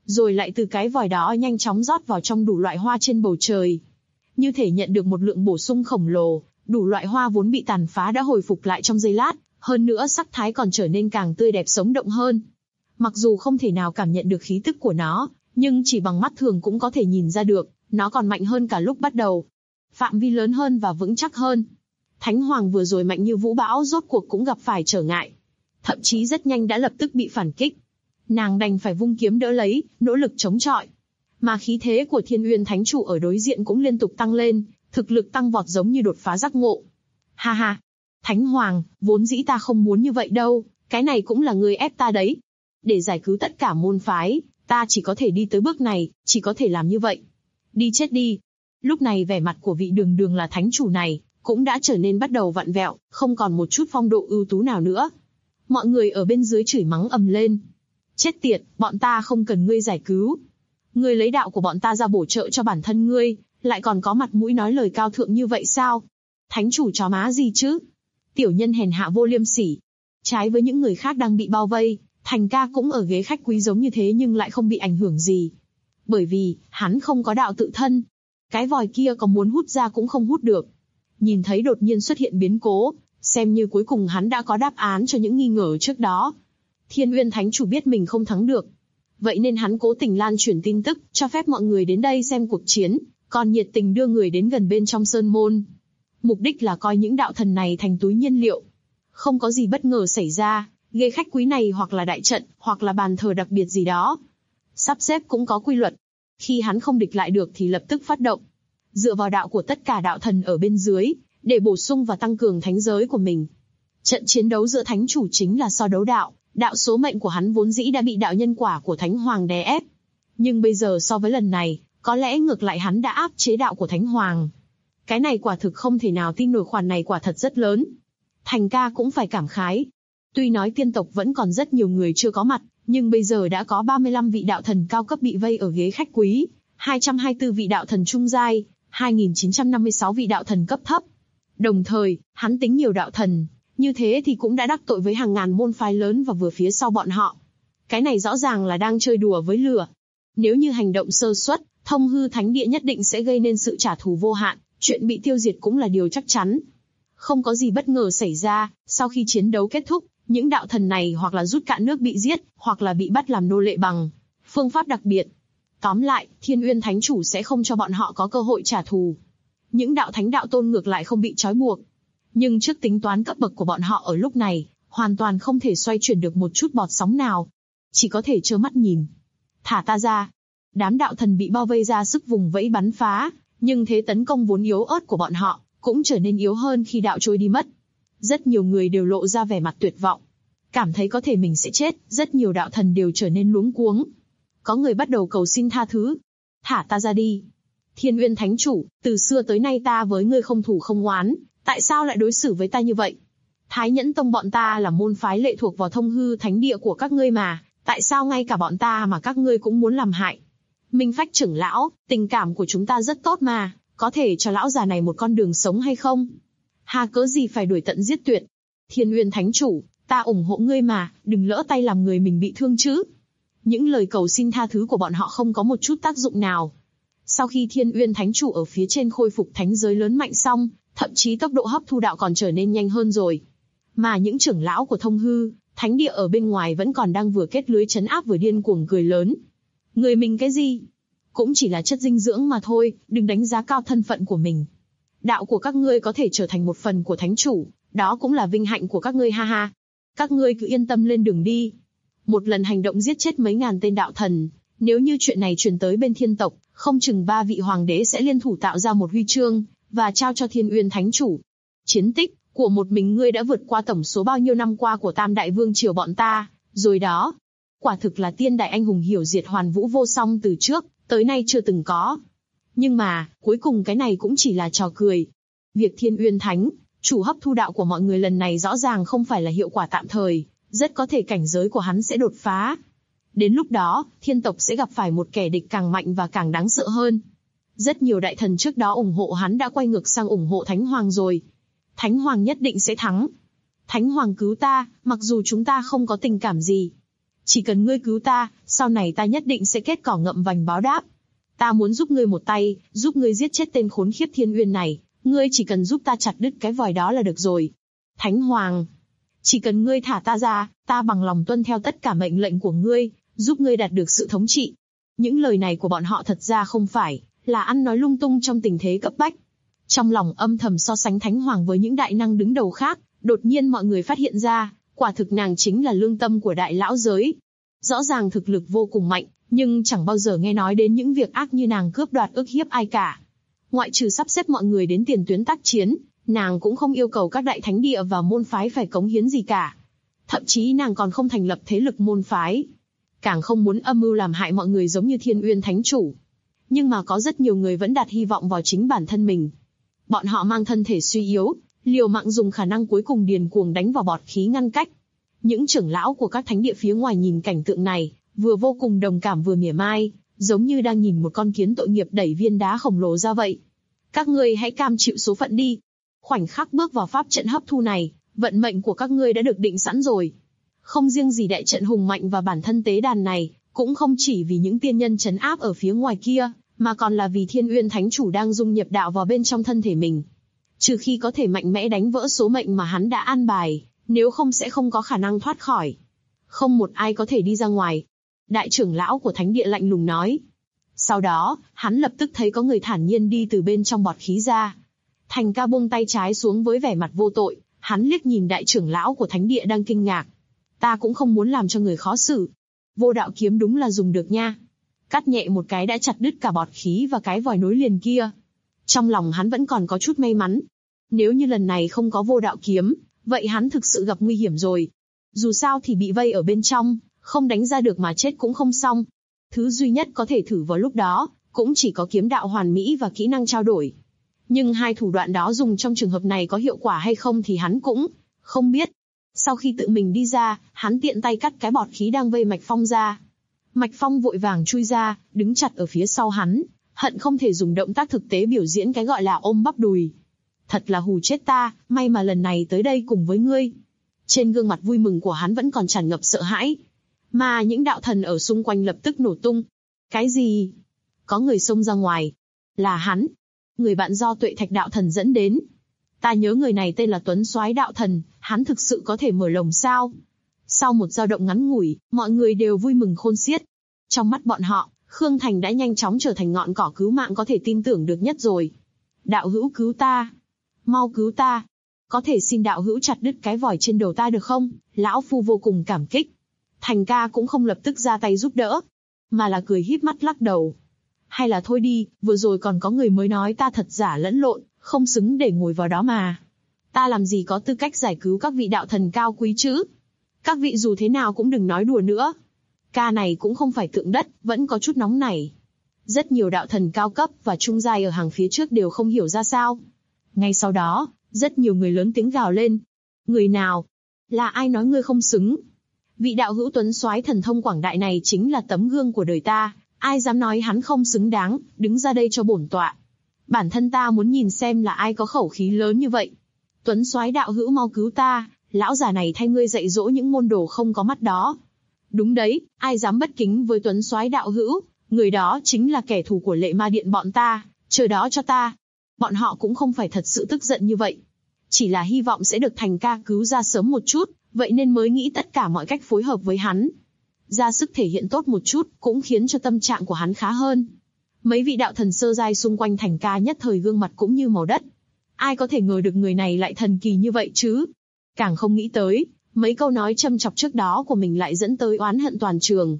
rồi lại từ cái vòi đó nhanh chóng rót vào trong đủ loại hoa trên bầu trời. Như thể nhận được một lượng bổ sung khổng lồ, đủ loại hoa vốn bị tàn phá đã hồi phục lại trong giây lát, hơn nữa sắc thái còn trở nên càng tươi đẹp sống động hơn. Mặc dù không thể nào cảm nhận được khí tức của nó, nhưng chỉ bằng mắt thường cũng có thể nhìn ra được, nó còn mạnh hơn cả lúc bắt đầu. Phạm vi lớn hơn và vững chắc hơn. Thánh Hoàng vừa rồi mạnh như vũ bão rốt cuộc cũng gặp phải trở ngại. Thậm chí rất nhanh đã lập tức bị phản kích. Nàng đành phải vung kiếm đỡ lấy, nỗ lực chống chọi. Mà khí thế của Thiên Uyên Thánh Chủ ở đối diện cũng liên tục tăng lên, thực lực tăng vọt giống như đột phá giác ngộ. Ha ha! Thánh Hoàng, vốn dĩ ta không muốn như vậy đâu, cái này cũng là ngươi ép ta đấy. Để giải cứu tất cả môn phái, ta chỉ có thể đi tới bước này, chỉ có thể làm như vậy. Đi chết đi! Lúc này vẻ mặt của vị đường đường là thánh chủ này, cũng đã trở nên bắt đầu vặn vẹo, không còn một chút phong độ ưu tú nào nữa. Mọi người ở bên dưới chửi mắng ầm lên. Chết tiệt, bọn ta không cần ngươi giải cứu. Ngươi lấy đạo của bọn ta ra bổ trợ cho bản thân ngươi, lại còn có mặt mũi nói lời cao thượng như vậy sao? Thánh chủ chó má gì chứ? Tiểu nhân hèn hạ vô liêm sỉ. Trái với những người khác đang bị bao vây, Thành ca cũng ở ghế khách quý giống như thế nhưng lại không bị ảnh hưởng gì. Bởi vì, hắn không có đạo tự thân. Cái vòi kia có muốn hút ra cũng không hút được. Nhìn thấy đột nhiên xuất hiện biến cố, xem như cuối cùng hắn đã có đáp án cho những nghi ngờ trước đó. Thiên Uyên Thánh Chủ biết mình không thắng được. Vậy nên hắn cố tình lan truyền tin tức, cho phép mọi người đến đây xem cuộc chiến, còn nhiệt tình đưa người đến gần bên trong sơn môn. Mục đích là coi những đạo thần này thành túi nhiên liệu. Không có gì bất ngờ xảy ra, ghế khách quý này hoặc là đại trận, hoặc là bàn thờ đặc biệt gì đó. Sắp xếp cũng có quy luật. Khi hắn không địch lại được thì lập tức phát động. Dựa vào đạo của tất cả đạo thần ở bên dưới, để bổ sung và tăng cường thánh giới của mình. Trận chiến đấu giữa thánh chủ chính là so đấu đạo, đạo số mệnh của hắn vốn dĩ đã bị đạo nhân quả của Thánh Hoàng đè ép. Nhưng bây giờ so với lần này, có lẽ ngược lại hắn đã áp chế đạo của Thánh Hoàng. Cái này quả thực không thể nào tin nổi, khoản này quả thật rất lớn. Thành ca cũng phải cảm khái. Tuy nói tiên tộc vẫn còn rất nhiều người chưa có mặt, nhưng bây giờ đã có 35 vị đạo thần cao cấp bị vây ở ghế khách quý, 224 vị đạo thần trung giai, 2.956 vị đạo thần cấp thấp. Đồng thời, hắn tính nhiều đạo thần, như thế thì cũng đã đắc tội với hàng ngàn môn phái lớn và vừa phía sau bọn họ. Cái này rõ ràng là đang chơi đùa với lửa. Nếu như hành động sơ suất, Thông Hư Thánh Địa nhất định sẽ gây nên sự trả thù vô hạn, chuyện bị tiêu diệt cũng là điều chắc chắn. Không có gì bất ngờ xảy ra, sau khi chiến đấu kết thúc, những đạo thần này hoặc là rút cạn nước bị giết, hoặc là bị bắt làm nô lệ bằng phương pháp đặc biệt. Tóm lại, Thiên Uyên Thánh Chủ sẽ không cho bọn họ có cơ hội trả thù. Những đạo thánh đạo tôn ngược lại không bị trói buộc. Nhưng trước tính toán cấp bậc của bọn họ ở lúc này, hoàn toàn không thể xoay chuyển được một chút bọt sóng nào. Chỉ có thể trơ mắt nhìn. Thả ta ra. Đám đạo thần bị bao vây ra sức vùng vẫy bắn phá, nhưng thế tấn công vốn yếu ớt của bọn họ, cũng trở nên yếu hơn khi đạo trôi đi mất. Rất nhiều người đều lộ ra vẻ mặt tuyệt vọng. Cảm thấy có thể mình sẽ chết, rất nhiều đạo thần đều trở nên luống cuống. Có người bắt đầu cầu xin tha thứ. Thả ta ra đi. Thiên Uyên Thánh Chủ, từ xưa tới nay ta với ngươi không thù không oán, tại sao lại đối xử với ta như vậy? Thái Nhẫn Tông bọn ta là môn phái lệ thuộc vào Thông Hư Thánh Địa của các ngươi mà, tại sao ngay cả bọn ta mà các ngươi cũng muốn làm hại? Minh Phách trưởng lão, tình cảm của chúng ta rất tốt mà, có thể cho lão già này một con đường sống hay không? Hà cớ gì phải đuổi tận giết tuyệt? Thiên Uyên Thánh Chủ, ta ủng hộ ngươi mà, đừng lỡ tay làm người mình bị thương chứ. Những lời cầu xin tha thứ của bọn họ không có một chút tác dụng nào. Sau khi Thiên Uyên Thánh Chủ ở phía trên khôi phục thánh giới lớn mạnh xong, thậm chí tốc độ hấp thu đạo còn trở nên nhanh hơn rồi. Mà những trưởng lão của Thông Hư Thánh Địa ở bên ngoài vẫn còn đang vừa kết lưới trấn áp vừa điên cuồng cười lớn. Người mình cái gì? Cũng chỉ là chất dinh dưỡng mà thôi, đừng đánh giá cao thân phận của mình. Đạo của các ngươi có thể trở thành một phần của Thánh Chủ, đó cũng là vinh hạnh của các ngươi ha ha. Các ngươi cứ yên tâm lên đường đi. Một lần hành động giết chết mấy ngàn tên đạo thần, nếu như chuyện này truyền tới bên thiên tộc, không chừng 3 vị hoàng đế sẽ liên thủ tạo ra một huy chương, và trao cho Thiên Uyên Thánh Chủ. Chiến tích của một mình ngươi đã vượt qua tổng số bao nhiêu năm qua của Tam Đại Vương triều bọn ta, rồi đó. Quả thực là tiên đại anh hùng hiểu diệt hoàn vũ vô song từ trước, tới nay chưa từng có. Nhưng mà, cuối cùng cái này cũng chỉ là trò cười. Việc Thiên Uyên Thánh Chủ hấp thu đạo của mọi người lần này rõ ràng không phải là hiệu quả tạm thời, rất có thể cảnh giới của hắn sẽ đột phá. Đến lúc đó, thiên tộc sẽ gặp phải một kẻ địch càng mạnh và càng đáng sợ hơn. Rất nhiều đại thần trước đó ủng hộ hắn đã quay ngược sang ủng hộ Thánh Hoàng rồi. Thánh Hoàng nhất định sẽ thắng. Thánh Hoàng cứu ta, mặc dù chúng ta không có tình cảm gì. Chỉ cần ngươi cứu ta, sau này ta nhất định sẽ kết cỏ ngậm vành báo đáp. Ta muốn giúp ngươi một tay, giúp ngươi giết chết tên khốn khiếp Thiên Uyên này, ngươi chỉ cần giúp ta chặt đứt cái vòi đó là được rồi. Thánh Hoàng, chỉ cần ngươi thả ta ra, ta bằng lòng tuân theo tất cả mệnh lệnh của ngươi, giúp ngươi đạt được sự thống trị. Những lời này của bọn họ thật ra không phải là ăn nói lung tung trong tình thế cấp bách. Trong lòng âm thầm so sánh Thánh Hoàng với những đại năng đứng đầu khác, đột nhiên mọi người phát hiện ra, quả thực nàng chính là lương tâm của đại lão giới. Rõ ràng thực lực vô cùng mạnh, nhưng chẳng bao giờ nghe nói đến những việc ác như nàng cướp đoạt ức hiếp ai cả. Ngoại trừ sắp xếp mọi người đến tiền tuyến tác chiến, nàng cũng không yêu cầu các đại thánh địa và môn phái phải cống hiến gì cả. Thậm chí nàng còn không thành lập thế lực môn phái. Càng không muốn âm mưu làm hại mọi người giống như Thiên Uyên Thánh Chủ. Nhưng mà có rất nhiều người vẫn đặt hy vọng vào chính bản thân mình. Bọn họ mang thân thể suy yếu, liều mạng dùng khả năng cuối cùng điền cuồng đánh vào bọt khí ngăn cách. Những trưởng lão của các thánh địa phía ngoài nhìn cảnh tượng này, vừa vô cùng đồng cảm vừa mỉa mai, giống như đang nhìn một con kiến tội nghiệp đẩy viên đá khổng lồ ra vậy. Các ngươi hãy cam chịu số phận đi. Khoảnh khắc bước vào pháp trận hấp thu này, vận mệnh của các ngươi đã được định sẵn rồi. Không riêng gì đại trận hùng mạnh và bản thân tế đàn này, cũng không chỉ vì những tiên nhân trấn áp ở phía ngoài kia, mà còn là vì Thiên Uyên Thánh Chủ đang dung nhập đạo vào bên trong thân thể mình. Trừ khi có thể mạnh mẽ đánh vỡ số mệnh mà hắn đã an bài, nếu không sẽ không có khả năng thoát khỏi. Không một ai có thể đi ra ngoài. Đại trưởng lão của thánh địa lạnh lùng nói. Sau đó, hắn lập tức thấy có người thản nhiên đi từ bên trong bọt khí ra. Thành Ca buông tay trái xuống với vẻ mặt vô tội, hắn liếc nhìn đại trưởng lão của thánh địa đang kinh ngạc. Ta cũng không muốn làm cho người khó xử. Vô đạo kiếm đúng là dùng được nha. Cắt nhẹ một cái đã chặt đứt cả bọt khí và cái vòi nối liền kia. Trong lòng hắn vẫn còn có chút may mắn. Nếu như lần này không có vô đạo kiếm, vậy hắn thực sự gặp nguy hiểm rồi. Dù sao thì bị vây ở bên trong, không đánh ra được mà chết cũng không xong. Thứ duy nhất có thể thử vào lúc đó, cũng chỉ có kiếm đạo hoàn mỹ và kỹ năng trao đổi. Nhưng hai thủ đoạn đó dùng trong trường hợp này có hiệu quả hay không thì hắn cũng không biết. Sau khi tự mình đi ra, hắn tiện tay cắt cái bọt khí đang vây Mạch Phong ra. Mạch Phong vội vàng chui ra, đứng chặt ở phía sau hắn, hận không thể dùng động tác thực tế biểu diễn cái gọi là ôm bắp đùi. Thật là hù chết ta, may mà lần này tới đây cùng với ngươi. Trên gương mặt vui mừng của hắn vẫn còn tràn ngập sợ hãi. Mà những đạo thần ở xung quanh lập tức nổ tung. Cái gì? Có người xông ra ngoài. Là hắn. Người bạn do Tuệ Thạch đạo thần dẫn đến. Ta nhớ người này tên là Tuấn Soái đạo thần, hắn thực sự có thể mở lồng sao? Sau một dao động ngắn ngủi, mọi người đều vui mừng khôn xiết. Trong mắt bọn họ, Khương Thành đã nhanh chóng trở thành ngọn cỏ cứu mạng có thể tin tưởng được nhất rồi. Đạo hữu cứu ta. Mau cứu ta. Có thể xin đạo hữu chặt đứt cái vòi trên đầu ta được không? Lão phu vô cùng cảm kích. Thành Ca cũng không lập tức ra tay giúp đỡ, mà là cười híp mắt lắc đầu. Hay là thôi đi, vừa rồi còn có người mới nói ta thật giả lẫn lộn, không xứng để ngồi vào đó mà. Ta làm gì có tư cách giải cứu các vị đạo thần cao quý chứ? Các vị dù thế nào cũng đừng nói đùa nữa. Ca này cũng không phải tượng đất, vẫn có chút nóng nảy. Rất nhiều đạo thần cao cấp và trung giai ở hàng phía trước đều không hiểu ra sao. Ngay sau đó, rất nhiều người lớn tiếng gào lên. Người nào? Là ai nói ngươi không xứng? Vị đạo hữu Tuấn Soái thần thông quảng đại này chính là tấm gương của đời ta, ai dám nói hắn không xứng đáng, đứng ra đây cho bổn tọa. Bản thân ta muốn nhìn xem là ai có khẩu khí lớn như vậy. Tuấn Soái đạo hữu mau cứu ta, lão già này thay ngươi dạy dỗ những môn đồ không có mắt đó. Đúng đấy, ai dám bất kính với Tuấn Soái đạo hữu, người đó chính là kẻ thù của Lệ Ma Điện bọn ta, chờ đó cho ta. Bọn họ cũng không phải thật sự tức giận như vậy, chỉ là hy vọng sẽ được Thành Ca cứu ra sớm một chút, vậy nên mới nghĩ tất cả mọi cách phối hợp với hắn. Ra sức thể hiện tốt một chút, cũng khiến cho tâm trạng của hắn khá hơn. Mấy vị đạo thần sơ giai xung quanh Thành Ca nhất thời gương mặt cũng như màu đất. Ai có thể ngờ được người này lại thần kỳ như vậy chứ? Càng không nghĩ tới, mấy câu nói châm chọc trước đó của mình lại dẫn tới oán hận toàn trường.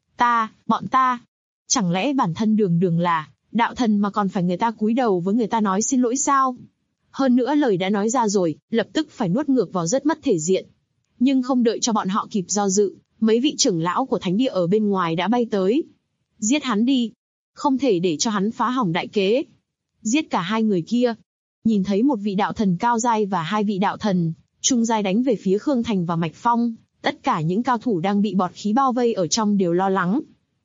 Bọn ta, chẳng lẽ bản thân đường đường là đạo thần mà còn phải người ta cúi đầu với người ta nói xin lỗi sao? Hơn nữa lời đã nói ra rồi, lập tức phải nuốt ngược vào rất mất thể diện. Nhưng không đợi cho bọn họ kịp do dự, mấy vị trưởng lão của thánh địa ở bên ngoài đã bay tới. Giết hắn đi, không thể để cho hắn phá hỏng đại kế. Giết cả hai người kia. Nhìn thấy một vị đạo thần cao giai và hai vị đạo thần trung giai đánh về phía Khương Thành và Mạch Phong, tất cả những cao thủ đang bị bọt khí bao vây ở trong đều lo lắng.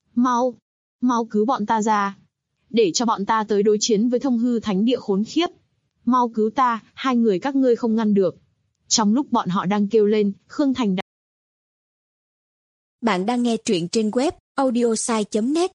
Mau cứu bọn ta ra, để cho bọn ta tới đối chiến với Thông Hư Thánh Địa khốn khiếp. Mau cứu ta, hai người các ngươi không ngăn được. Trong lúc bọn họ đang kêu lên, Khương Thành đã Bạn đang nghe truyện trên web audiosai.net.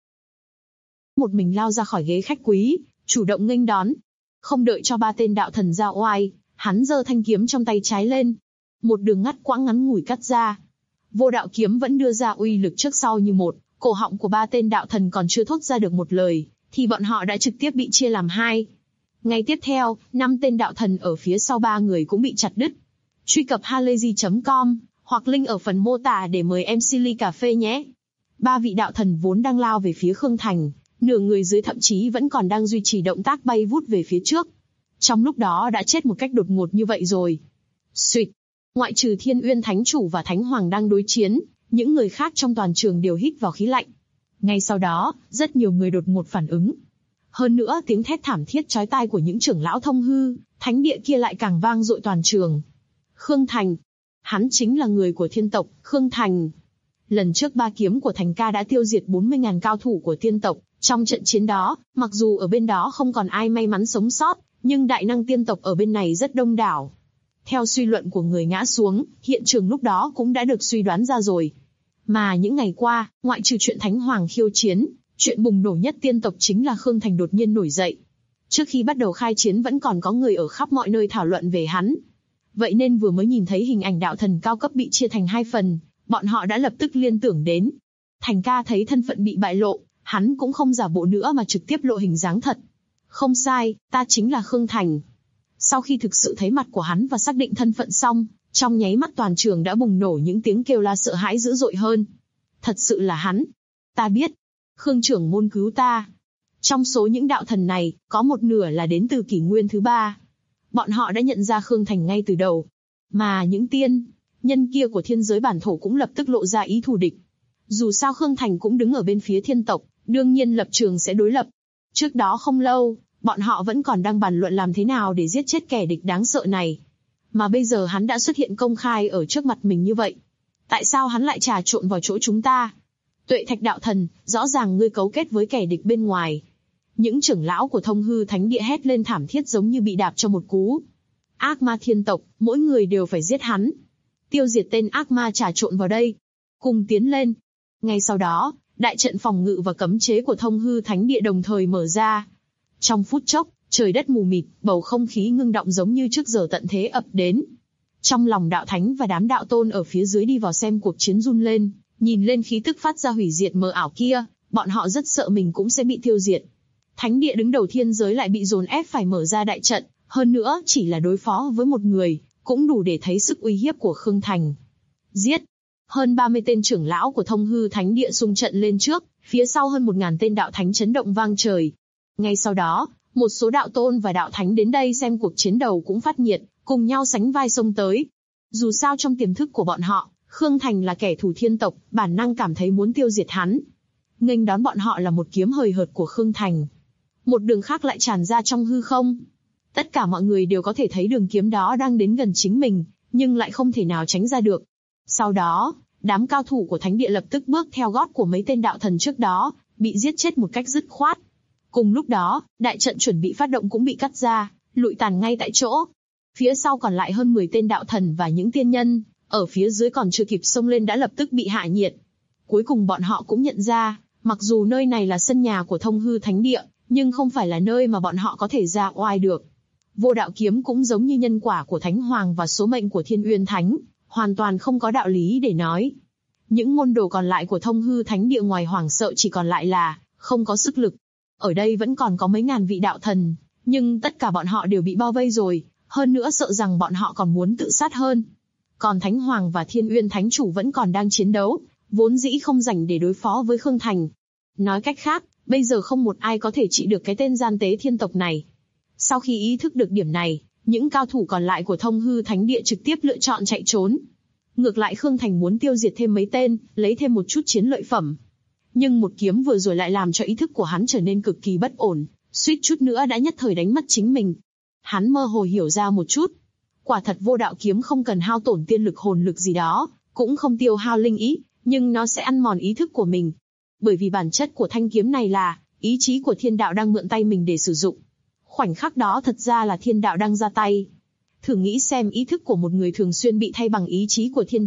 Một mình lao ra khỏi ghế khách quý, chủ động nghênh đón. Không đợi cho ba tên đạo thần ra oai, hắn giơ thanh kiếm trong tay trái lên. Một đường ngắt quãng ngắn ngủi cắt ra. Vô đạo kiếm vẫn đưa ra uy lực trước sau như một, cổ họng của ba tên đạo thần còn chưa thốt ra được một lời, thì bọn họ đã trực tiếp bị chia làm hai. Ngay tiếp theo, 5 tên đạo thần ở phía sau ba người cũng bị chặt đứt. Truy cập halayzi.com hoặc link ở phần mô tả để mời MC ly cà phê nhé. Ba vị đạo thần vốn đang lao về phía Khương Thành, nửa người dưới thậm chí vẫn còn đang duy trì động tác bay vút về phía trước. Trong lúc đó đã chết một cách đột ngột như vậy rồi. Xuỵt, ngoại trừ Thiên Uyên Thánh Chủ và Thánh Hoàng đang đối chiến, những người khác trong toàn trường đều hít vào khí lạnh. Ngay sau đó, rất nhiều người đột ngột phản ứng. Hơn nữa, tiếng thét thảm thiết chói tai của những trưởng lão Thông Hư Thánh Địa kia lại càng vang dội toàn trường. Khương Thành, hắn chính là người của thiên tộc, Khương Thành. Lần trước ba kiếm của Thành ca đã tiêu diệt 40.000 cao thủ của tiên tộc. Trong trận chiến đó, mặc dù ở bên đó không còn ai may mắn sống sót, nhưng đại năng tiên tộc ở bên này rất đông đảo. Theo suy luận của người ngã xuống, hiện trường lúc đó cũng đã được suy đoán ra rồi. Mà những ngày qua, ngoại trừ chuyện Thánh Hoàng khiêu chiến, chuyện bùng nổ nhất tiên tộc chính là Khương Thành đột nhiên nổi dậy. Trước khi bắt đầu khai chiến vẫn còn có người ở khắp mọi nơi thảo luận về hắn. Vậy nên vừa mới nhìn thấy hình ảnh đạo thần cao cấp bị chia thành hai phần, bọn họ đã lập tức liên tưởng đến. Thành ca thấy thân phận bị bại lộ, hắn cũng không giả bộ nữa mà trực tiếp lộ hình dáng thật. Không sai, ta chính là Khương Thành. Sau khi thực sự thấy mặt của hắn và xác định thân phận xong, trong nháy mắt toàn trường đã bùng nổ những tiếng kêu la sợ hãi dữ dội hơn. Thật sự là hắn. Ta biết. Khương trưởng môn cứu ta. Trong số những đạo thần này, có một nửa là đến từ kỷ nguyên thứ 3. Bọn họ đã nhận ra Khương Thành ngay từ đầu. Mà những tiên nhân kia của thiên giới bản thổ cũng lập tức lộ ra ý thù địch. Dù sao Khương Thành cũng đứng ở bên phía thiên tộc, đương nhiên lập trường sẽ đối lập. Trước đó không lâu, bọn họ vẫn còn đang bàn luận làm thế nào để giết chết kẻ địch đáng sợ này. Mà bây giờ hắn đã xuất hiện công khai ở trước mặt mình như vậy. Tại sao hắn lại trà trộn vào chỗ chúng ta? Tuệ Thạch đạo thần, rõ ràng ngươi cấu kết với kẻ địch bên ngoài. Những trưởng lão của Thông Hư Thánh Địa hét lên thảm thiết giống như bị đạp cho một cú. Ác ma thiên tộc, mỗi người đều phải giết hắn. Tiêu diệt tên ác ma trà trộn vào đây. Cùng tiến lên. Ngay sau đó, đại trận phòng ngự và cấm chế của Thông Hư Thánh Địa đồng thời mở ra. Trong phút chốc, trời đất mù mịt, bầu không khí ngưng động giống như trước giờ tận thế ập đến. Trong lòng đạo thánh và đám đạo tôn ở phía dưới đi vào xem cuộc chiến run lên, nhìn lên khí tức phát ra hủy diệt mờ ảo kia, bọn họ rất sợ mình cũng sẽ bị tiêu diệt. Thánh địa đứng đầu thiên giới lại bị dồn ép phải mở ra đại trận, hơn nữa chỉ là đối phó với một người, cũng đủ để thấy sức uy hiếp của Khương Thành. Giết! Hơn 30 tên trưởng lão của Thông Hư Thánh Địa xung trận lên trước, phía sau hơn 1.000 tên đạo thánh chấn động vang trời. Ngay sau đó, một số đạo tôn và đạo thánh đến đây xem cuộc chiến đầu cũng phát nhiệt, cùng nhau sánh vai xông tới. Dù sao trong tiềm thức của bọn họ, Khương Thành là kẻ thù thiên tộc, bản năng cảm thấy muốn tiêu diệt hắn. Nghênh đón bọn họ là một kiếm hời hợt của Khương Thành. Một đường khác lại tràn ra trong hư không. Tất cả mọi người đều có thể thấy đường kiếm đó đang đến gần chính mình, nhưng lại không thể nào tránh ra được. Sau đó, đám cao thủ của Thánh Địa lập tức bước theo gót của mấy tên đạo thần trước đó, bị giết chết một cách dứt khoát. Cùng lúc đó, đại trận chuẩn bị phát động cũng bị cắt ra, lụi tàn ngay tại chỗ. Phía sau còn lại hơn 10 tên đạo thần và những tiên nhân, ở phía dưới còn chưa kịp xông lên đã lập tức bị hạ nhiệt. Cuối cùng bọn họ cũng nhận ra, mặc dù nơi này là sân nhà của Thông Hư Thánh Địa, nhưng không phải là nơi mà bọn họ có thể ra oai được. Vô đạo kiếm cũng giống như nhân quả của Thánh Hoàng và số mệnh của Thiên Uyên Thánh, hoàn toàn không có đạo lý để nói. Những môn đồ còn lại của Thông Hư Thánh Địa ngoài hoảng sợ chỉ còn lại là không có sức lực. Ở đây vẫn còn có mấy ngàn vị đạo thần, nhưng tất cả bọn họ đều bị bao vây rồi, hơn nữa sợ rằng bọn họ còn muốn tự sát hơn. Còn Thánh Hoàng và Thiên Uyên Thánh Chủ vẫn còn đang chiến đấu, vốn dĩ không rảnh để đối phó với Khương Thành. Nói cách khác, bây giờ không một ai có thể trị được cái tên gian tế thiên tộc này. Sau khi ý thức được điểm này, những cao thủ còn lại của Thông Hư Thánh Địa trực tiếp lựa chọn chạy trốn. Ngược lại Khương Thành muốn tiêu diệt thêm mấy tên, lấy thêm một chút chiến lợi phẩm. Nhưng một kiếm vừa rồi lại làm cho ý thức của hắn trở nên cực kỳ bất ổn, suýt chút nữa đã nhất thời đánh mất chính mình. Hắn mơ hồ hiểu ra một chút. Quả thật vô đạo kiếm không cần hao tổn tiên lực hồn lực gì đó, cũng không tiêu hao linh ý, nhưng nó sẽ ăn mòn ý thức của mình. Bởi vì bản chất của thanh kiếm này là, ý chí của thiên đạo đang mượn tay mình để sử dụng. Khoảnh khắc đó thật ra là thiên đạo đang ra tay. Thử nghĩ xem ý thức của một người thường xuyên bị thay bằng ý chí của thiên đạo,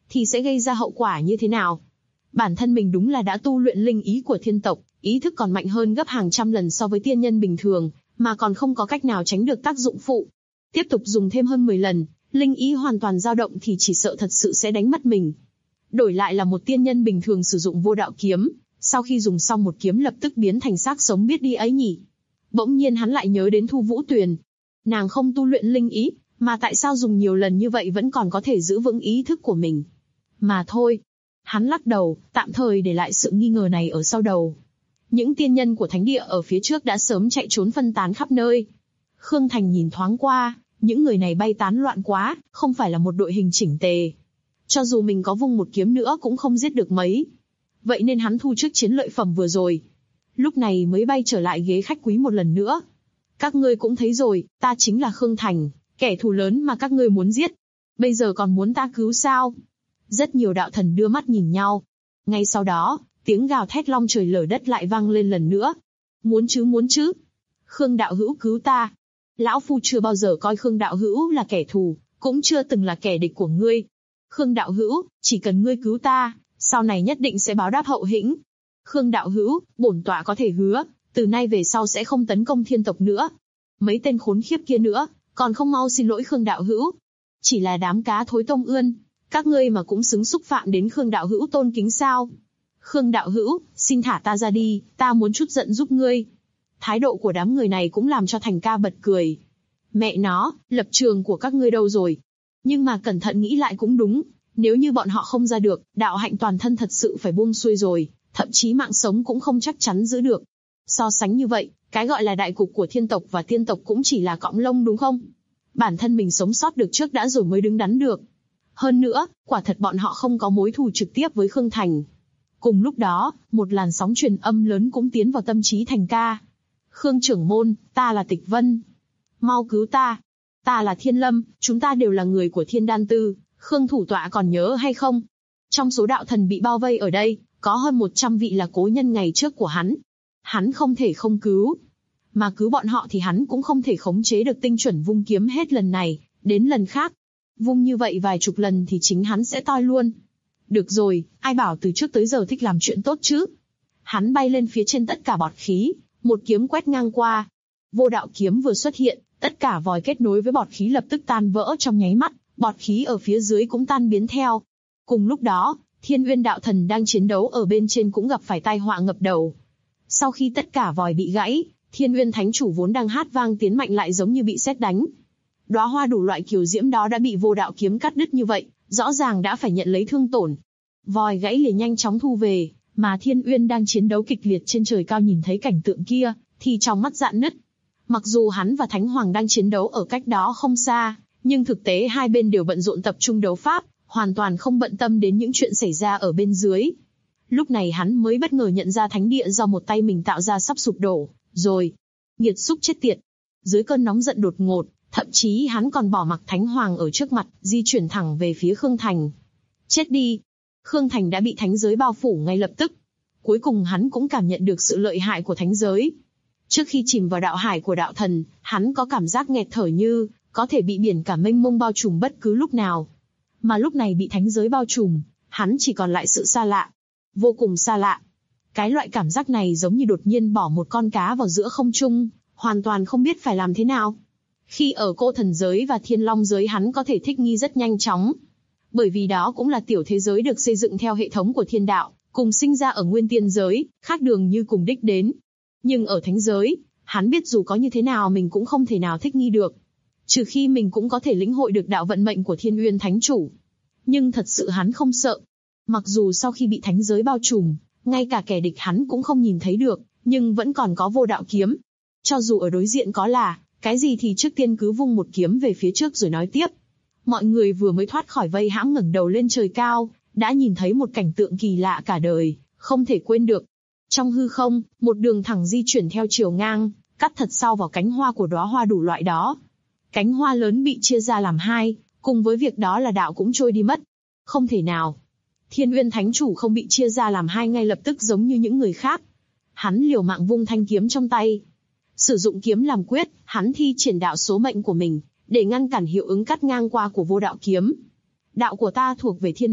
thì sẽ gây ra hậu quả như thế nào? Bản thân mình đúng là đã tu luyện linh ý của thiên tộc, ý thức còn mạnh hơn gấp hàng trăm lần so với tiên nhân bình thường, mà còn không có cách nào tránh được tác dụng phụ. Tiếp tục dùng thêm hơn 10 lần, linh ý hoàn toàn dao động thì chỉ sợ thật sự sẽ đánh mất mình. Đổi lại là một tiên nhân bình thường sử dụng vô đạo kiếm, sau khi dùng xong một kiếm lập tức biến thành xác sống biết đi ấy nhỉ. Bỗng nhiên hắn lại nhớ đến Thu Vũ Tuyền. Nàng không tu luyện linh ý, mà tại sao dùng nhiều lần như vậy vẫn còn có thể giữ vững ý thức của mình? Mà thôi. Hắn lắc đầu, tạm thời để lại sự nghi ngờ này ở sau đầu. Những tiên nhân của thánh địa ở phía trước đã sớm chạy trốn phân tán khắp nơi. Khương Thành nhìn thoáng qua, những người này bay tán loạn quá, không phải là một đội hình chỉnh tề. Cho dù mình có vung một kiếm nữa cũng không giết được mấy. Vậy nên hắn thu trước chiến lợi phẩm vừa rồi. Lúc này mới bay trở lại ghế khách quý một lần nữa. Các ngươi cũng thấy rồi, ta chính là Khương Thành, kẻ thù lớn mà các ngươi muốn giết. Bây giờ còn muốn ta cứu sao? Rất nhiều đạo thần đưa mắt nhìn nhau. Ngay sau đó, tiếng gào thét long trời lở đất lại vang lên lần nữa. Muốn chứ. Khương đạo hữu cứu ta. Lão phu chưa bao giờ coi Khương đạo hữu là kẻ thù, cũng chưa từng là kẻ địch của ngươi. Khương đạo hữu, chỉ cần ngươi cứu ta, sau này nhất định sẽ báo đáp hậu hĩnh. Khương đạo hữu, bổn tọa có thể hứa, từ nay về sau sẽ không tấn công thiên tộc nữa. Mấy tên khốn khiếp kia nữa, còn không mau xin lỗi Khương đạo hữu. Chỉ là đám cá thối tông ươn, các ngươi mà cũng xứng xúc phạm đến Khương đạo hữu tôn kính sao? Khương đạo hữu, xin thả ta ra đi, ta muốn chút giận giúp ngươi. Thái độ của đám người này cũng làm cho Thành ca bật cười. Mẹ nó, lập trường của các ngươi đâu rồi? Nhưng mà cẩn thận nghĩ lại cũng đúng, nếu như bọn họ không ra được, đạo hạnh toàn thân thật sự phải buông xuôi rồi, thậm chí mạng sống cũng không chắc chắn giữ được. So sánh như vậy, cái gọi là đại cục của thiên tộc và tiên tộc cũng chỉ là cọng lông đúng không? Bản thân mình sống sót được trước đã rồi mới đứng đắn được. Hơn nữa, quả thật bọn họ không có mối thù trực tiếp với Khương Thành. Cùng lúc đó, một làn sóng truyền âm lớn cũng tiến vào tâm trí Thành ca. Khương trưởng môn, ta là Tịch Vân. Mau cứu ta. Ta là Thiên Lâm, chúng ta đều là người của Thiên Đan Tư, Khương thủ tọa còn nhớ hay không? Trong số đạo thần bị bao vây ở đây, có hơn 100 vị là cố nhân ngày trước của hắn. Hắn không thể không cứu. Mà cứu bọn họ thì hắn cũng không thể khống chế được tinh chuẩn vung kiếm hết lần này, đến lần khác. Vung như vậy vài chục lần thì chính hắn sẽ toi luôn. Được rồi, ai bảo từ trước tới giờ thích làm chuyện tốt chứ? Hắn bay lên phía trên tất cả bọt khí, một kiếm quét ngang qua. Vô đạo kiếm vừa xuất hiện, tất cả vòi kết nối với bọt khí lập tức tan vỡ trong nháy mắt, bọt khí ở phía dưới cũng tan biến theo. Cùng lúc đó, Thiên Uyên đạo thần đang chiến đấu ở bên trên cũng gặp phải tai họa ngập đầu. Sau khi tất cả vòi bị gãy, Thiên Uyên thánh chủ vốn đang hát vang tiến mạnh lại giống như bị sét đánh. Đóa hoa đủ loại kiều diễm đó đã bị vô đạo kiếm cắt đứt như vậy, rõ ràng đã phải nhận lấy thương tổn. Vòi gãy liền nhanh chóng thu về, mà Thiên Uyên đang chiến đấu kịch liệt trên trời cao nhìn thấy cảnh tượng kia, thì trong mắt rạn nứt. Mặc dù hắn và Thánh Hoàng đang chiến đấu ở cách đó không xa, nhưng thực tế hai bên đều bận rộn tập trung đấu pháp, hoàn toàn không bận tâm đến những chuyện xảy ra ở bên dưới. Lúc này hắn mới bất ngờ nhận ra thánh địa do một tay mình tạo ra sắp sụp đổ, rồi. Nghiệt xúc chết tiệt. Dưới cơn nóng giận đột ngột, thậm chí hắn còn bỏ mặc Thánh Hoàng ở trước mặt, di chuyển thẳng về phía Khương Thành. Chết đi. Khương Thành đã bị thánh giới bao phủ ngay lập tức. Cuối cùng hắn cũng cảm nhận được sự lợi hại của thánh giới. Trước khi chìm vào đạo hải của đạo thần, hắn có cảm giác nghẹt thở như có thể bị biển cả mênh mông bao trùm bất cứ lúc nào. Mà lúc này bị thánh giới bao trùm, hắn chỉ còn lại sự xa lạ. Vô cùng xa lạ. Cái loại cảm giác này giống như đột nhiên bỏ một con cá vào giữa không trung, hoàn toàn không biết phải làm thế nào. Khi ở cô thần giới và thiên long giới hắn có thể thích nghi rất nhanh chóng. Bởi vì đó cũng là tiểu thế giới được xây dựng theo hệ thống của thiên đạo, cùng sinh ra ở nguyên tiên giới, khác đường như cùng đích đến. Nhưng ở thánh giới, hắn biết dù có như thế nào mình cũng không thể nào thích nghi được. Trừ khi mình cũng có thể lĩnh hội được đạo vận mệnh của Thiên Uyên Thánh Chủ. Nhưng thật sự hắn không sợ. Mặc dù sau khi bị thánh giới bao trùm, ngay cả kẻ địch hắn cũng không nhìn thấy được, nhưng vẫn còn có vô đạo kiếm. Cho dù ở đối diện có là cái gì thì trước tiên cứ vung một kiếm về phía trước rồi nói tiếp. Mọi người vừa mới thoát khỏi vây hãm ngẩng đầu lên trời cao, đã nhìn thấy một cảnh tượng kỳ lạ cả đời, không thể quên được. Trong hư không, một đường thẳng di chuyển theo chiều ngang, cắt thật sâu vào cánh hoa của đóa hoa đủ loại đó. Cánh hoa lớn bị chia ra làm hai, cùng với việc đó là đạo cũng trôi đi mất. Không thể nào. Thiên Uyên Thánh Chủ không bị chia ra làm hai ngay lập tức giống như những người khác. Hắn liều mạng vung thanh kiếm trong tay. Sử dụng kiếm làm quyết, hắn thi triển đạo số mệnh của mình, để ngăn cản hiệu ứng cắt ngang qua của vô đạo kiếm. Đạo của ta thuộc về thiên mệnh,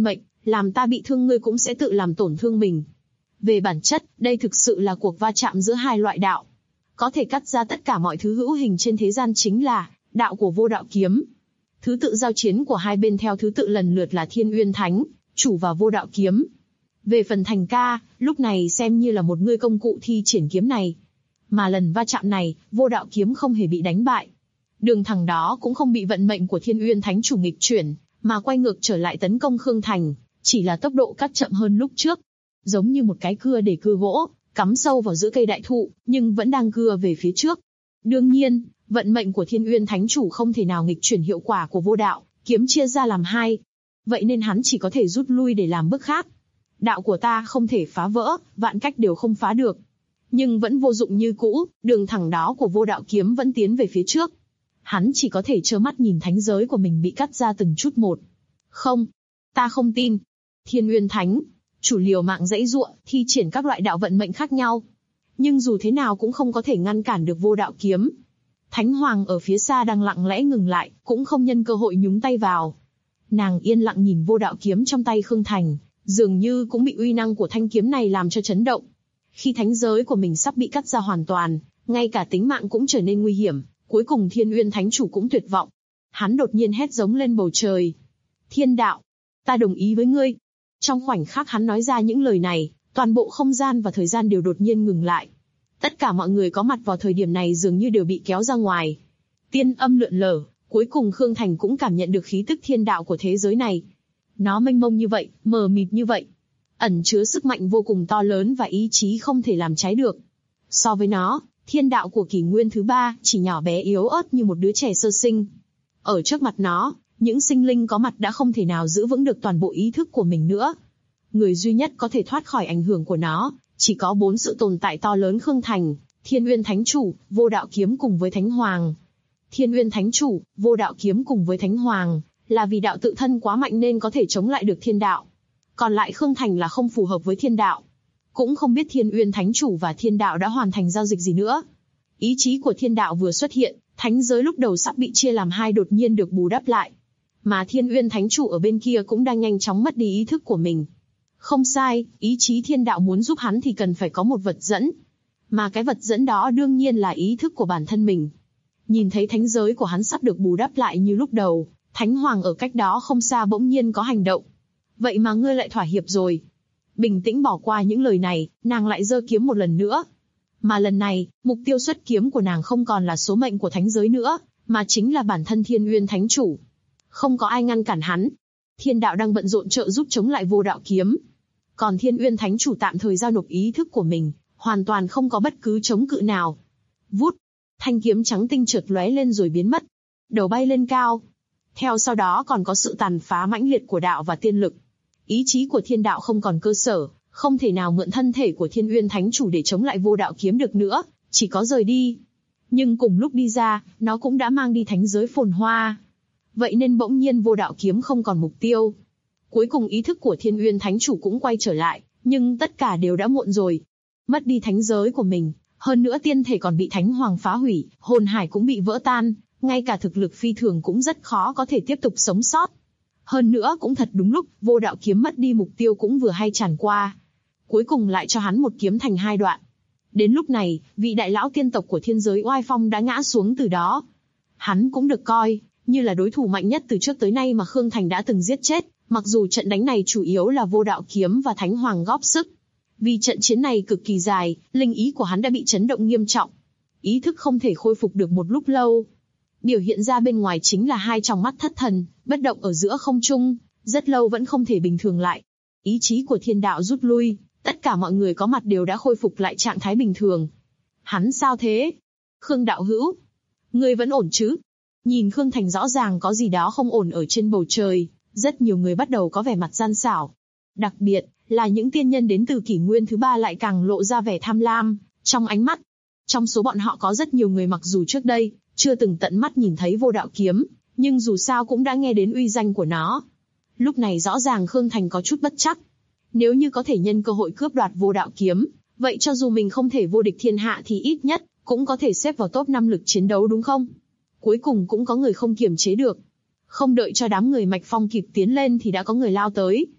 làm ta bị thương ngươi cũng sẽ tự làm tổn thương mình. Về bản chất, đây thực sự là cuộc va chạm giữa hai loại đạo. Có thể cắt ra tất cả mọi thứ hữu hình trên thế gian chính là đạo của Vô Đạo Kiếm. Thứ tự giao chiến của hai bên theo thứ tự lần lượt là Thiên Uyên Thánh Chủ và Vô Đạo Kiếm. Về phần Thành ca, lúc này xem như là một người công cụ thi triển kiếm này. Mà lần va chạm này, Vô Đạo Kiếm không hề bị đánh bại. Đường thẳng đó cũng không bị vận mệnh của Thiên Uyên Thánh Chủ nghịch chuyển, mà quay ngược trở lại tấn công Khương Thành, chỉ là tốc độ cắt chậm hơn lúc trước. Giống như một cái cưa để cưa gỗ, cắm sâu vào giữa cây đại thụ, nhưng vẫn đang cưa về phía trước. Đương nhiên, vận mệnh của Thiên Uyên Thánh Chủ không thể nào nghịch chuyển hiệu quả của Vô Đạo Kiếm chia ra làm hai. Vậy nên hắn chỉ có thể rút lui để làm bước khác. Đạo của ta không thể phá vỡ, vạn cách đều không phá được. Nhưng vẫn vô dụng như cũ, đường thẳng đó của Vô Đạo Kiếm vẫn tiến về phía trước. Hắn chỉ có thể trơ mắt nhìn thánh giới của mình bị cắt ra từng chút một. Không, ta không tin. Thiên Uyên Thánh Chủ liều mạng dãy giụa, thi triển các loại đạo vận mệnh khác nhau. Nhưng dù thế nào cũng không có thể ngăn cản được Vô Đạo Kiếm. Thánh Hoàng ở phía xa đang lặng lẽ ngừng lại, cũng không nhân cơ hội nhúng tay vào. Nàng yên lặng nhìn Vô Đạo Kiếm trong tay Khương Thành, dường như cũng bị uy năng của thanh kiếm này làm cho chấn động. Khi thánh giới của mình sắp bị cắt ra hoàn toàn, ngay cả tính mạng cũng trở nên nguy hiểm, cuối cùng Thiên Uyên Thánh Chủ cũng tuyệt vọng. Hắn đột nhiên hét giống lên bầu trời. Thiên đạo, ta đồng ý với ngươi. Trong khoảnh khắc hắn nói ra những lời này, toàn bộ không gian và thời gian đều đột nhiên ngừng lại. Tất cả mọi người có mặt vào thời điểm này dường như đều bị kéo ra ngoài. Tiên âm lượn lờ, cuối cùng Khương Thành cũng cảm nhận được khí tức thiên đạo của thế giới này. Nó mênh mông như vậy, mờ mịt như vậy, ẩn chứa sức mạnh vô cùng to lớn và ý chí không thể làm trái được. So với nó, thiên đạo của kỷ nguyên thứ 3 chỉ nhỏ bé yếu ớt như một đứa trẻ sơ sinh. Ở trước mặt nó, những sinh linh có mặt đã không thể nào giữ vững được toàn bộ ý thức của mình nữa. Người duy nhất có thể thoát khỏi ảnh hưởng của nó, chỉ có 4 sự tồn tại to lớn: Khương Thành, Thiên Uyên Thánh Chủ, Vô Đạo Kiếm cùng với Thánh Hoàng. Thiên Uyên Thánh Chủ, Vô Đạo Kiếm cùng với Thánh Hoàng, là vì đạo tự thân quá mạnh nên có thể chống lại được thiên đạo. Còn lại Khương Thành là không phù hợp với thiên đạo. Cũng không biết Thiên Uyên Thánh Chủ và thiên đạo đã hoàn thành giao dịch gì nữa. Ý chí của thiên đạo vừa xuất hiện, thánh giới lúc đầu sắp bị chia làm hai đột nhiên được bù đắp lại. Mà Thiên Uyên Thánh Chủ ở bên kia cũng đang nhanh chóng mất đi ý thức của mình. Không sai, ý chí thiên đạo muốn giúp hắn thì cần phải có một vật dẫn. Mà cái vật dẫn đó đương nhiên là ý thức của bản thân mình. Nhìn thấy thánh giới của hắn sắp được bù đắp lại như lúc đầu, Thánh Hoàng ở cách đó không xa bỗng nhiên có hành động. Vậy mà ngươi lại thỏa hiệp rồi. Bình tĩnh bỏ qua những lời này, nàng lại giơ kiếm một lần nữa. Mà lần này, mục tiêu xuất kiếm của nàng không còn là số mệnh của thánh giới nữa, mà chính là bản thân Thiên Uyên Thánh Chủ. Không có ai ngăn cản hắn. Thiên đạo đang bận rộn trợ giúp chống lại Vô Đạo Kiếm. Còn Thiên Uyên Thánh Chủ tạm thời giao nộp ý thức của mình, hoàn toàn không có bất cứ chống cự nào. Vút, thanh kiếm trắng tinh chợt lóe lên rồi biến mất. Đầu bay lên cao. Theo sau đó còn có sự tàn phá mãnh liệt của đạo và tiên lực. Ý chí của thiên đạo không còn cơ sở, không thể nào mượn thân thể của Thiên Uyên Thánh Chủ để chống lại Vô Đạo Kiếm được nữa, chỉ có rời đi. Nhưng cùng lúc đi ra, nó cũng đã mang đi thánh giới phồn hoa. Vậy nên bỗng nhiên Vô Đạo Kiếm không còn mục tiêu. Cuối cùng ý thức của Thiên Uyên Thánh Chủ cũng quay trở lại, nhưng tất cả đều đã muộn rồi. Mất đi thánh giới của mình, hơn nữa tiên thể còn bị Thánh Hoàng phá hủy, hồn hải cũng bị vỡ tan, ngay cả thực lực phi thường cũng rất khó có thể tiếp tục sống sót. Hơn nữa cũng thật đúng lúc, Vô Đạo Kiếm mất đi mục tiêu cũng vừa hay tràn qua. Cuối cùng lại cho hắn một kiếm thành hai đoạn. Đến lúc này, vị đại lão tiên tộc của thiên giới oai phong đã ngã xuống từ đó. Hắn cũng được coi như là đối thủ mạnh nhất từ trước tới nay mà Khương Thành đã từng giết chết, mặc dù trận đánh này chủ yếu là Vô Đạo Kiếm và Thánh Hoàng góp sức. Vì trận chiến này cực kỳ dài, linh ý của hắn đã bị chấn động nghiêm trọng. Ý thức không thể khôi phục được một lúc lâu. Biểu hiện ra bên ngoài chính là hai tròng mắt thất thần, bất động ở giữa không trung, rất lâu vẫn không thể bình thường lại. Ý chí của thiên đạo rút lui, tất cả mọi người có mặt đều đã khôi phục lại trạng thái bình thường. Hắn sao thế? Khương đạo hữu, ngươi vẫn ổn chứ? Nhìn Khương Thành rõ ràng có gì đó không ổn ở trên bầu trời, rất nhiều người bắt đầu có vẻ mặt gian xảo. Đặc biệt là những tiên nhân đến từ kỷ nguyên thứ 3 lại càng lộ ra vẻ tham lam trong ánh mắt. Trong số bọn họ có rất nhiều người mặc dù trước đây chưa từng tận mắt nhìn thấy Vô Đạo Kiếm, nhưng dù sao cũng đã nghe đến uy danh của nó. Lúc này rõ ràng Khương Thành có chút bất chắc. Nếu như có thể nhân cơ hội cướp đoạt Vô Đạo Kiếm, vậy cho dù mình không thể vô địch thiên hạ thì ít nhất cũng có thể xếp vào top 5 lực chiến đấu đúng không? Cuối cùng cũng có người không kiềm chế được. Không đợi cho đám người Mạch Phong kịp tiến lên thì đã có người lao tới.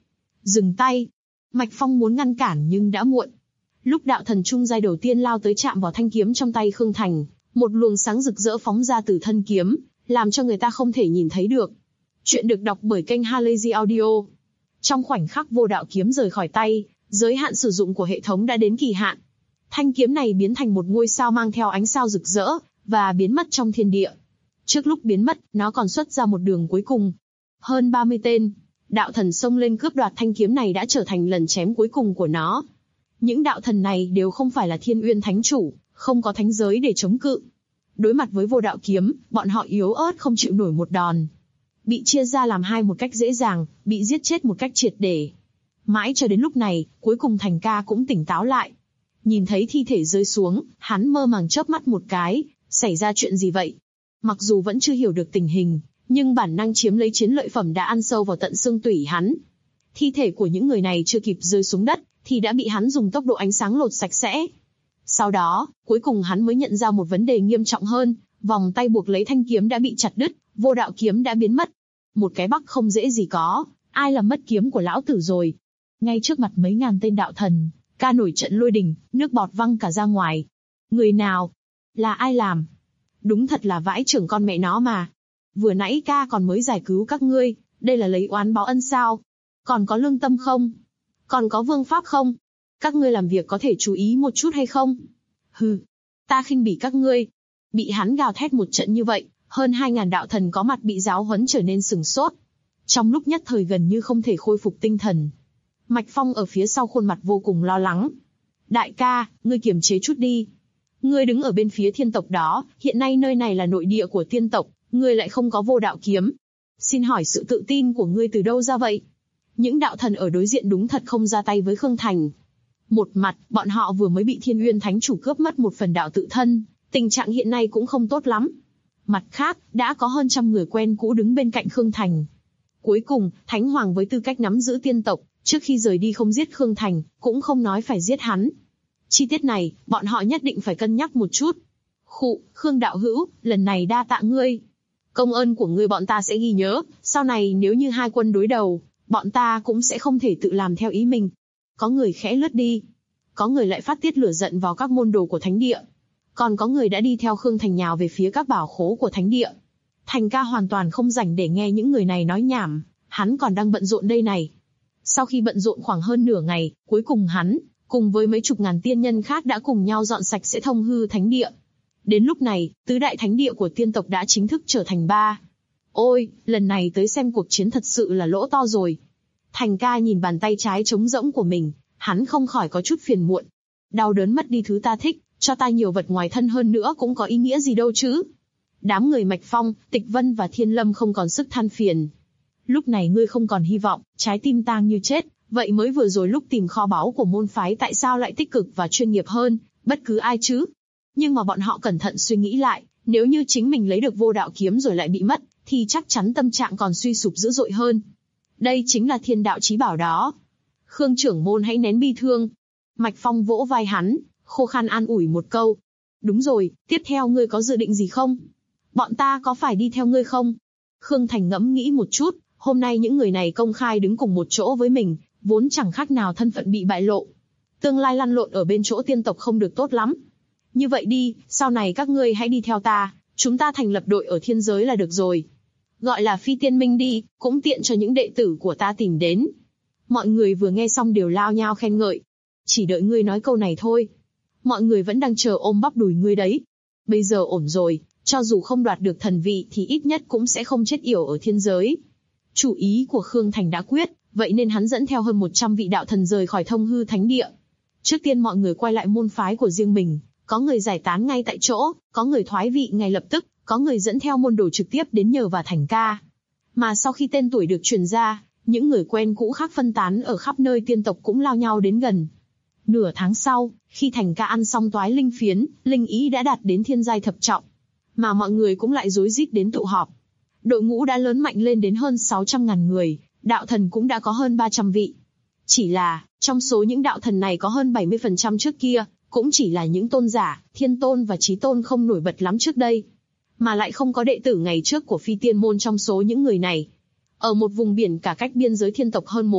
Dừng tay. Mạch Phong muốn ngăn cản nhưng đã muộn. Lúc đạo thần trung giai đầu tiên lao tới chạm vào thanh kiếm trong tay Khương Thành, một luồng sáng rực rỡ phóng ra từ thân kiếm, làm cho người ta không thể nhìn thấy được. Chuyện được đọc bởi kênh Halazy Audio. Trong khoảnh khắc vô đạo kiếm rời khỏi tay, giới hạn sử dụng của hệ thống đã đến kỳ hạn. Thanh kiếm này biến thành một ngôi sao mang theo ánh sao rực rỡ, và biến mất trong thiên địa. Trước lúc biến mất, nó còn xuất ra một đường cuối cùng. Hơn 30 tên, đạo thần xông lên cướp đoạt thanh kiếm này đã trở thành lần chém cuối cùng của nó. Những đạo thần này đều không phải là Thiên Uyên Thánh Chủ, không có thánh giới để chống cự. Đối mặt với vô đạo kiếm, bọn họ yếu ớt không chịu nổi một đòn. Bị chia ra làm hai một cách dễ dàng, bị giết chết một cách triệt để. Mãi cho đến lúc này, cuối cùng Thành ca cũng tỉnh táo lại. Nhìn thấy thi thể rơi xuống, hắn mơ màng chớp mắt một cái, xảy ra chuyện gì vậy? Mặc dù vẫn chưa hiểu được tình hình, nhưng bản năng chiếm lấy chiến lợi phẩm đã ăn sâu vào tận xương tủy hắn. Thi thể của những người này chưa kịp rơi xuống đất, thì đã bị hắn dùng tốc độ ánh sáng lột sạch sẽ. Sau đó, cuối cùng hắn mới nhận ra một vấn đề nghiêm trọng hơn, vòng tay buộc lấy thanh kiếm đã bị chặt đứt, vô đạo kiếm đã biến mất. Một cái bắc không dễ gì có, ai làm mất kiếm của lão tử rồi. Ngay trước mặt mấy ngàn tên đạo thần, ca nổi trận lôi đình, nước bọt văng cả ra ngoài. Người nào? Là ai làm? Đúng thật là vãi chưởng con mẹ nó mà. Vừa nãy ca còn mới giải cứu các ngươi, đây là lấy oán báo ân sao? Còn có lương tâm không? Còn có vương pháp không? Các ngươi làm việc có thể chú ý một chút hay không? Hừ, ta khinh bỉ các ngươi. Bị hắn gào thét một trận như vậy, hơn 2.000 đạo thần có mặt bị giáo huấn trở nên sửng sốt. Trong lúc nhất thời gần như không thể khôi phục tinh thần. Mạch Phong ở phía sau khuôn mặt vô cùng lo lắng. Đại ca, ngươi kiềm chế chút đi. Ngươi đứng ở bên phía thiên tộc đó, hiện nay nơi này là nội địa của tiên tộc, ngươi lại không có vô đạo kiếm. Xin hỏi sự tự tin của ngươi từ đâu ra vậy? Những đạo thần ở đối diện đúng thật không ra tay với Khương Thành. Một mặt, bọn họ vừa mới bị Thiên Uyên Thánh Chủ cướp mất một phần đạo tự thân, tình trạng hiện nay cũng không tốt lắm. Mặt khác, đã có hơn 100 người quen cũ đứng bên cạnh Khương Thành. Cuối cùng, Thánh Hoàng với tư cách nắm giữ tiên tộc, trước khi rời đi không giết Khương Thành, cũng không nói phải giết hắn. Chi tiết này, bọn họ nhất định phải cân nhắc một chút. Khụ, Khương đạo hữu, lần này đa tạ ngươi. Công ơn của ngươi bọn ta sẽ ghi nhớ, sau này nếu như hai quân đối đầu, bọn ta cũng sẽ không thể tự làm theo ý mình. Có người khẽ lướt đi. Có người lại phát tiết lửa giận vào các môn đồ của thánh địa. Còn có người đã đi theo Khương Thành nhào về phía các bảo khố của thánh địa. Thành ca hoàn toàn không rảnh để nghe những người này nói nhảm, hắn còn đang bận rộn đây này. Sau khi bận rộn khoảng hơn nửa ngày, cuối cùng hắn, cùng với mấy chục ngàn tiên nhân khác đã cùng nhau dọn sạch sẽ thông hư thánh địa. Đến lúc này, tứ đại thánh địa của tiên tộc đã chính thức trở thành 3. Ôi, lần này tới xem cuộc chiến thật sự là lỗ to rồi. Thành ca nhìn bàn tay trái trống rỗng của mình, hắn không khỏi có chút phiền muộn. Đau đớn mất đi thứ ta thích, cho ta nhiều vật ngoài thân hơn nữa cũng có ý nghĩa gì đâu chứ. Đám người Mạch Phong, Tịch Vân và Thiên Lâm không còn sức than phiền. Lúc này ngươi không còn hy vọng, trái tim tang như chết, vậy mới vừa rồi lúc tìm kho báu của môn phái tại sao lại tích cực và chuyên nghiệp hơn, bất cứ ai chứ. Nhưng mà bọn họ cẩn thận suy nghĩ lại, nếu như chính mình lấy được vô đạo kiếm rồi lại bị mất, thì chắc chắn tâm trạng còn suy sụp dữ dội hơn. Đây chính là thiên đạo chí bảo đó. Khương trưởng môn hãy nén bi thương. Mạch Phong vỗ vai hắn, khô khan an ủi một câu. Đúng rồi, tiếp theo ngươi có dự định gì không? Bọn ta có phải đi theo ngươi không? Khương Thành ngẫm nghĩ một chút, hôm nay những người này công khai đứng cùng một chỗ với mình, vốn chẳng khác nào thân phận bị bại lộ. Tương lai lăn lộn ở bên chỗ tiên tộc không được tốt lắm. Như vậy đi, sau này các ngươi hãy đi theo ta, chúng ta thành lập đội ở thiên giới là được rồi. Gọi là Phi Tiên Minh đi, cũng tiện cho những đệ tử của ta tìm đến. Mọi người vừa nghe xong đều lao nhao khen ngợi. Chỉ đợi ngươi nói câu này thôi. Mọi người vẫn đang chờ ôm bắp đùi ngươi đấy. Bây giờ ổn rồi, cho dù không đoạt được thần vị thì ít nhất cũng sẽ không chết yểu ở thiên giới. Chủ ý của Khương Thành đã quyết, vậy nên hắn dẫn theo hơn 100 vị đạo thần rời khỏi thông hư thánh địa. Trước tiên mọi người quay lại môn phái của riêng mình, có người giải tán ngay tại chỗ, có người thoái vị ngay lập tức, có người dẫn theo môn đồ trực tiếp đến nhờ và Thành ca. Mà sau khi tên tuổi được truyền ra, những người quen cũ khác phân tán ở khắp nơi tiên tộc cũng lao nhau đến gần. Nửa tháng sau, khi Thành ca ăn xong toái linh phiến, linh ý đã đạt đến thiên giai thập trọng. Mà mọi người cũng lại rối rít đến tụ họp. Đội ngũ đã lớn mạnh lên đến hơn 600.000 người, đạo thần cũng đã có hơn 300 vị. Chỉ là, trong số những đạo thần này có hơn 70% trước kia, cũng chỉ là những tôn giả, thiên tôn và chí tôn không nổi bật lắm trước đây. Mà lại không có đệ tử ngày trước của Phi Tiên Môn trong số những người này. Ở một vùng biển cả cách biên giới thiên tộc hơn 1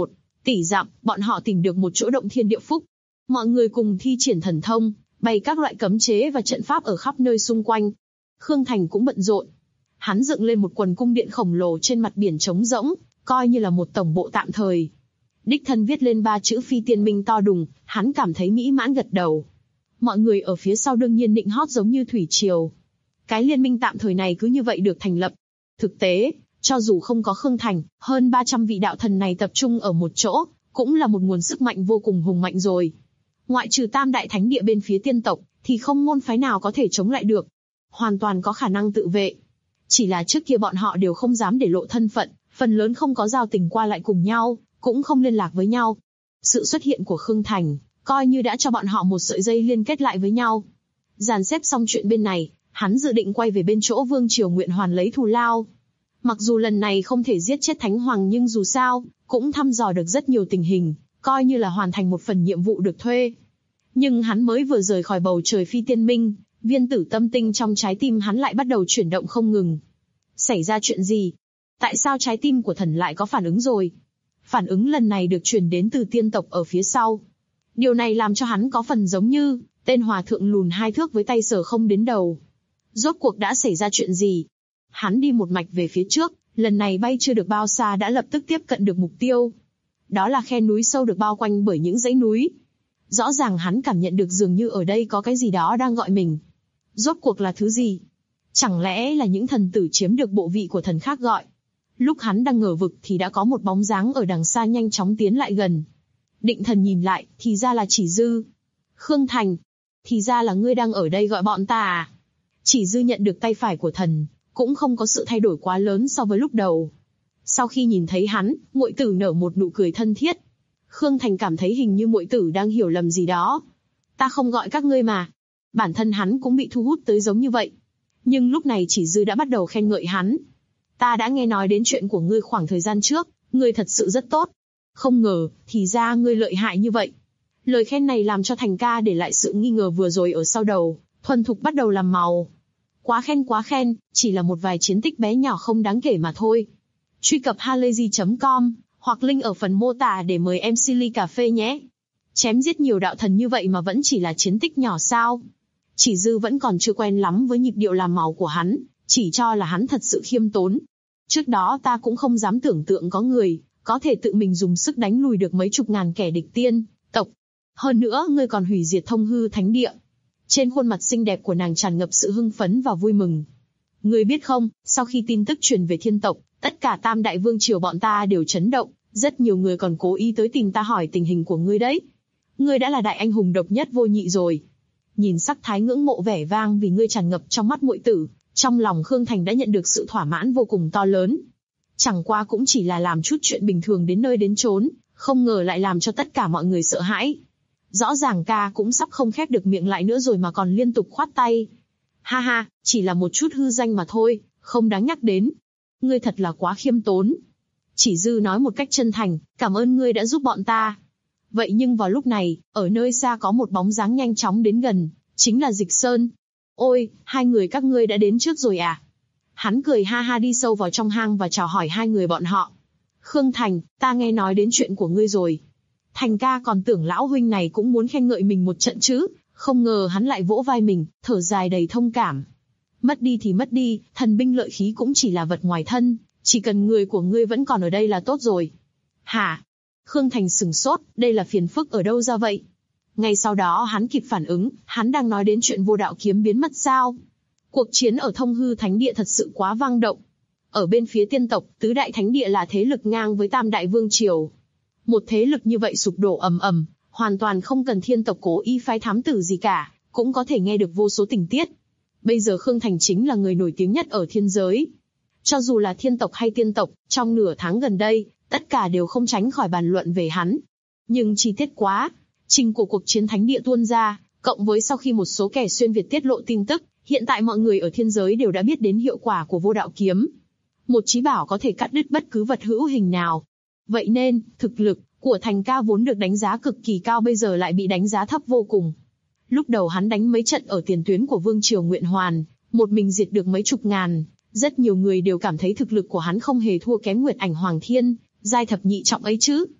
tỷ dặm, bọn họ tìm được một chỗ động thiên địa phúc. Mọi người cùng thi triển thần thông, bày các loại cấm chế và trận pháp ở khắp nơi xung quanh. Khương Thành cũng bận rộn. Hắn dựng lên một quần cung điện khổng lồ trên mặt biển trống rỗng, coi như là một tổng bộ tạm thời. Đích thân viết lên 3 chữ Phi Tiên Minh to đùng, hắn cảm thấy mỹ mãn gật đầu. Mọi người ở phía sau đương nhiên nịnh hót giống như thủy triều. Cái liên minh tạm thời này cứ như vậy được thành lập. Thực tế, cho dù không có Khương Thành, hơn 300 vị đạo thần này tập trung ở một chỗ, cũng là một nguồn sức mạnh vô cùng hùng mạnh rồi. Ngoại trừ Tam Đại Thánh Địa bên phía tiên tộc, thì không môn phái nào có thể chống lại được. Hoàn toàn có khả năng tự vệ. Chỉ là trước kia bọn họ đều không dám để lộ thân phận, phần lớn không có giao tình qua lại cùng nhau, cũng không liên lạc với nhau. Sự xuất hiện của Khương Thành, coi như đã cho bọn họ một sợi dây liên kết lại với nhau. Dàn xếp xong chuyện bên này, hắn dự định quay về bên chỗ Vương Triều Nguyện Hoàn lấy thù lao. Mặc dù lần này không thể giết chết Thánh Hoàng nhưng dù sao, cũng thăm dò được rất nhiều tình hình, coi như là hoàn thành một phần nhiệm vụ được thuê. Nhưng hắn mới vừa rời khỏi bầu trời Phi Tiên Minh, viên tử tâm tinh trong trái tim hắn lại bắt đầu chuyển động không ngừng. Xảy ra chuyện gì? Tại sao trái tim của thần lại có phản ứng rồi? Phản ứng lần này được truyền đến từ tiên tộc ở phía sau. Điều này làm cho hắn có phần giống như tên hòa thượng lùn 2 thước với tay sờ không đến đầu. Rốt cuộc đã xảy ra chuyện gì? Hắn đi một mạch về phía trước, lần này bay chưa được bao xa đã lập tức tiếp cận được mục tiêu. Đó là khe núi sâu được bao quanh bởi những dãy núi. Rõ ràng hắn cảm nhận được dường như ở đây có cái gì đó đang gọi mình. Rốt cuộc là thứ gì? Chẳng lẽ là những thần tử chiếm được bộ vị của thần khác gọi? Lúc hắn đang ngờ vực thì đã có một bóng dáng ở đằng xa nhanh chóng tiến lại gần. Định thần nhìn lại, thì ra là Chỉ Dư. Khương Thành, thì ra là ngươi đang ở đây gọi bọn ta à? Chỉ Dư nhận được tay phải của thần, cũng không có sự thay đổi quá lớn so với lúc đầu. Sau khi nhìn thấy hắn, muội tử nở một nụ cười thân thiết. Khương Thành cảm thấy hình như muội tử đang hiểu lầm gì đó. Ta không gọi các ngươi mà. Bản thân hắn cũng bị thu hút tới giống như vậy. Nhưng lúc này Chỉ Dư đã bắt đầu khen ngợi hắn. Ta đã nghe nói đến chuyện của ngươi khoảng thời gian trước, ngươi thật sự rất tốt. Không ngờ, thì ra ngươi lợi hại như vậy. Lời khen này làm cho Thành ca để lại sự nghi ngờ vừa rồi ở sau đầu, thuần thục bắt đầu làm màu. Quá khen, chỉ là một vài chiến tích bé nhỏ không đáng kể mà thôi. Truy cập halayzi.com, hoặc link ở phần mô tả để mời MC ly cà phê nhé. Chém giết nhiều đạo thần như vậy mà vẫn chỉ là chiến tích nhỏ sao? Chỉ Dư vẫn còn chưa quen lắm với nhịp điệu làm màu của hắn, chỉ cho là hắn thật sự khiêm tốn. Trước đó ta cũng không dám tưởng tượng có người có thể tự mình dùng sức đánh lùi được mấy chục ngàn kẻ địch tiên tộc. Hơn nữa ngươi còn hủy diệt Thông Hư Thánh Địa. Trên khuôn mặt xinh đẹp của nàng tràn ngập sự hưng phấn và vui mừng. Ngươi biết không, sau khi tin tức truyền về thiên tộc, tất cả Tam Đại Vương Triều bọn ta đều chấn động, rất nhiều người còn cố ý tới tìm ta hỏi tình hình của ngươi đấy. Ngươi đã là đại anh hùng độc nhất vô nhị rồi. Nhìn sắc thái ngưỡng mộ vẻ vang vì ngươi tràn ngập trong mắt muội tử, trong lòng Khương Thành đã nhận được sự thỏa mãn vô cùng to lớn. Chẳng qua cũng chỉ là làm chút chuyện bình thường đến nơi đến chốn, không ngờ lại làm cho tất cả mọi người sợ hãi. Rõ ràng ca cũng sắp không khép được miệng lại nữa rồi mà còn liên tục khoát tay. Ha ha, chỉ là một chút hư danh mà thôi, không đáng nhắc đến. Ngươi thật là quá khiêm tốn. Chỉ Dư nói một cách chân thành, cảm ơn ngươi đã giúp bọn ta. Vậy nhưng vào lúc này, ở nơi xa có một bóng dáng nhanh chóng đến gần, chính là Dịch Sơn. Ôi, hai người các ngươi đã đến trước rồi à? Hắn cười ha ha đi sâu vào trong hang và chào hỏi hai người bọn họ. Khương Thành, ta nghe nói đến chuyện của ngươi rồi. Thành ca còn tưởng lão huynh này cũng muốn khen ngợi mình một trận chứ, không ngờ hắn lại vỗ vai mình, thở dài đầy thông cảm. Mất đi thì mất đi, thần binh lợi khí cũng chỉ là vật ngoài thân, chỉ cần người của ngươi vẫn còn ở đây là tốt rồi. Hả? Khương Thành sửng sốt, đây là phiền phức ở đâu ra vậy? Ngay sau đó hắn kịp phản ứng, hắn đang nói đến chuyện Vô Đạo Kiếm biến mất sao? Cuộc chiến ở Thông Hư Thánh Địa thật sự quá vang động. Ở bên phía tiên tộc, Tứ Đại Thánh Địa là thế lực ngang với Tam Đại Vương Triều. Một thế lực như vậy sụp đổ ầm ầm, hoàn toàn không cần thiên tộc cố ý phái thám tử gì cả, cũng có thể nghe được vô số tình tiết. Bây giờ Khương Thành chính là người nổi tiếng nhất ở thiên giới. Cho dù là thiên tộc hay tiên tộc, trong nửa tháng gần đây, tất cả đều không tránh khỏi bàn luận về hắn. Nhưng chi tiết quá, trình của cuộc chiến thánh địa tuôn ra, cộng với sau khi một số kẻ xuyên Việt tiết lộ tin tức, hiện tại mọi người ở thiên giới đều đã biết đến hiệu quả của Vô Đạo Kiếm. Một chí bảo có thể cắt đứt bất cứ vật hữu hình nào. Vậy nên, thực lực của Thành ca vốn được đánh giá cực kỳ cao bây giờ lại bị đánh giá thấp vô cùng. Lúc đầu hắn đánh mấy trận ở tiền tuyến của Vương Triều Nguyện Hoàn, một mình diệt được mấy chục ngàn, rất nhiều người đều cảm thấy thực lực của hắn không hề thua kém Nguyệt Ảnh Hoàng Thiên, giai thập nhị trọng ấy chứ.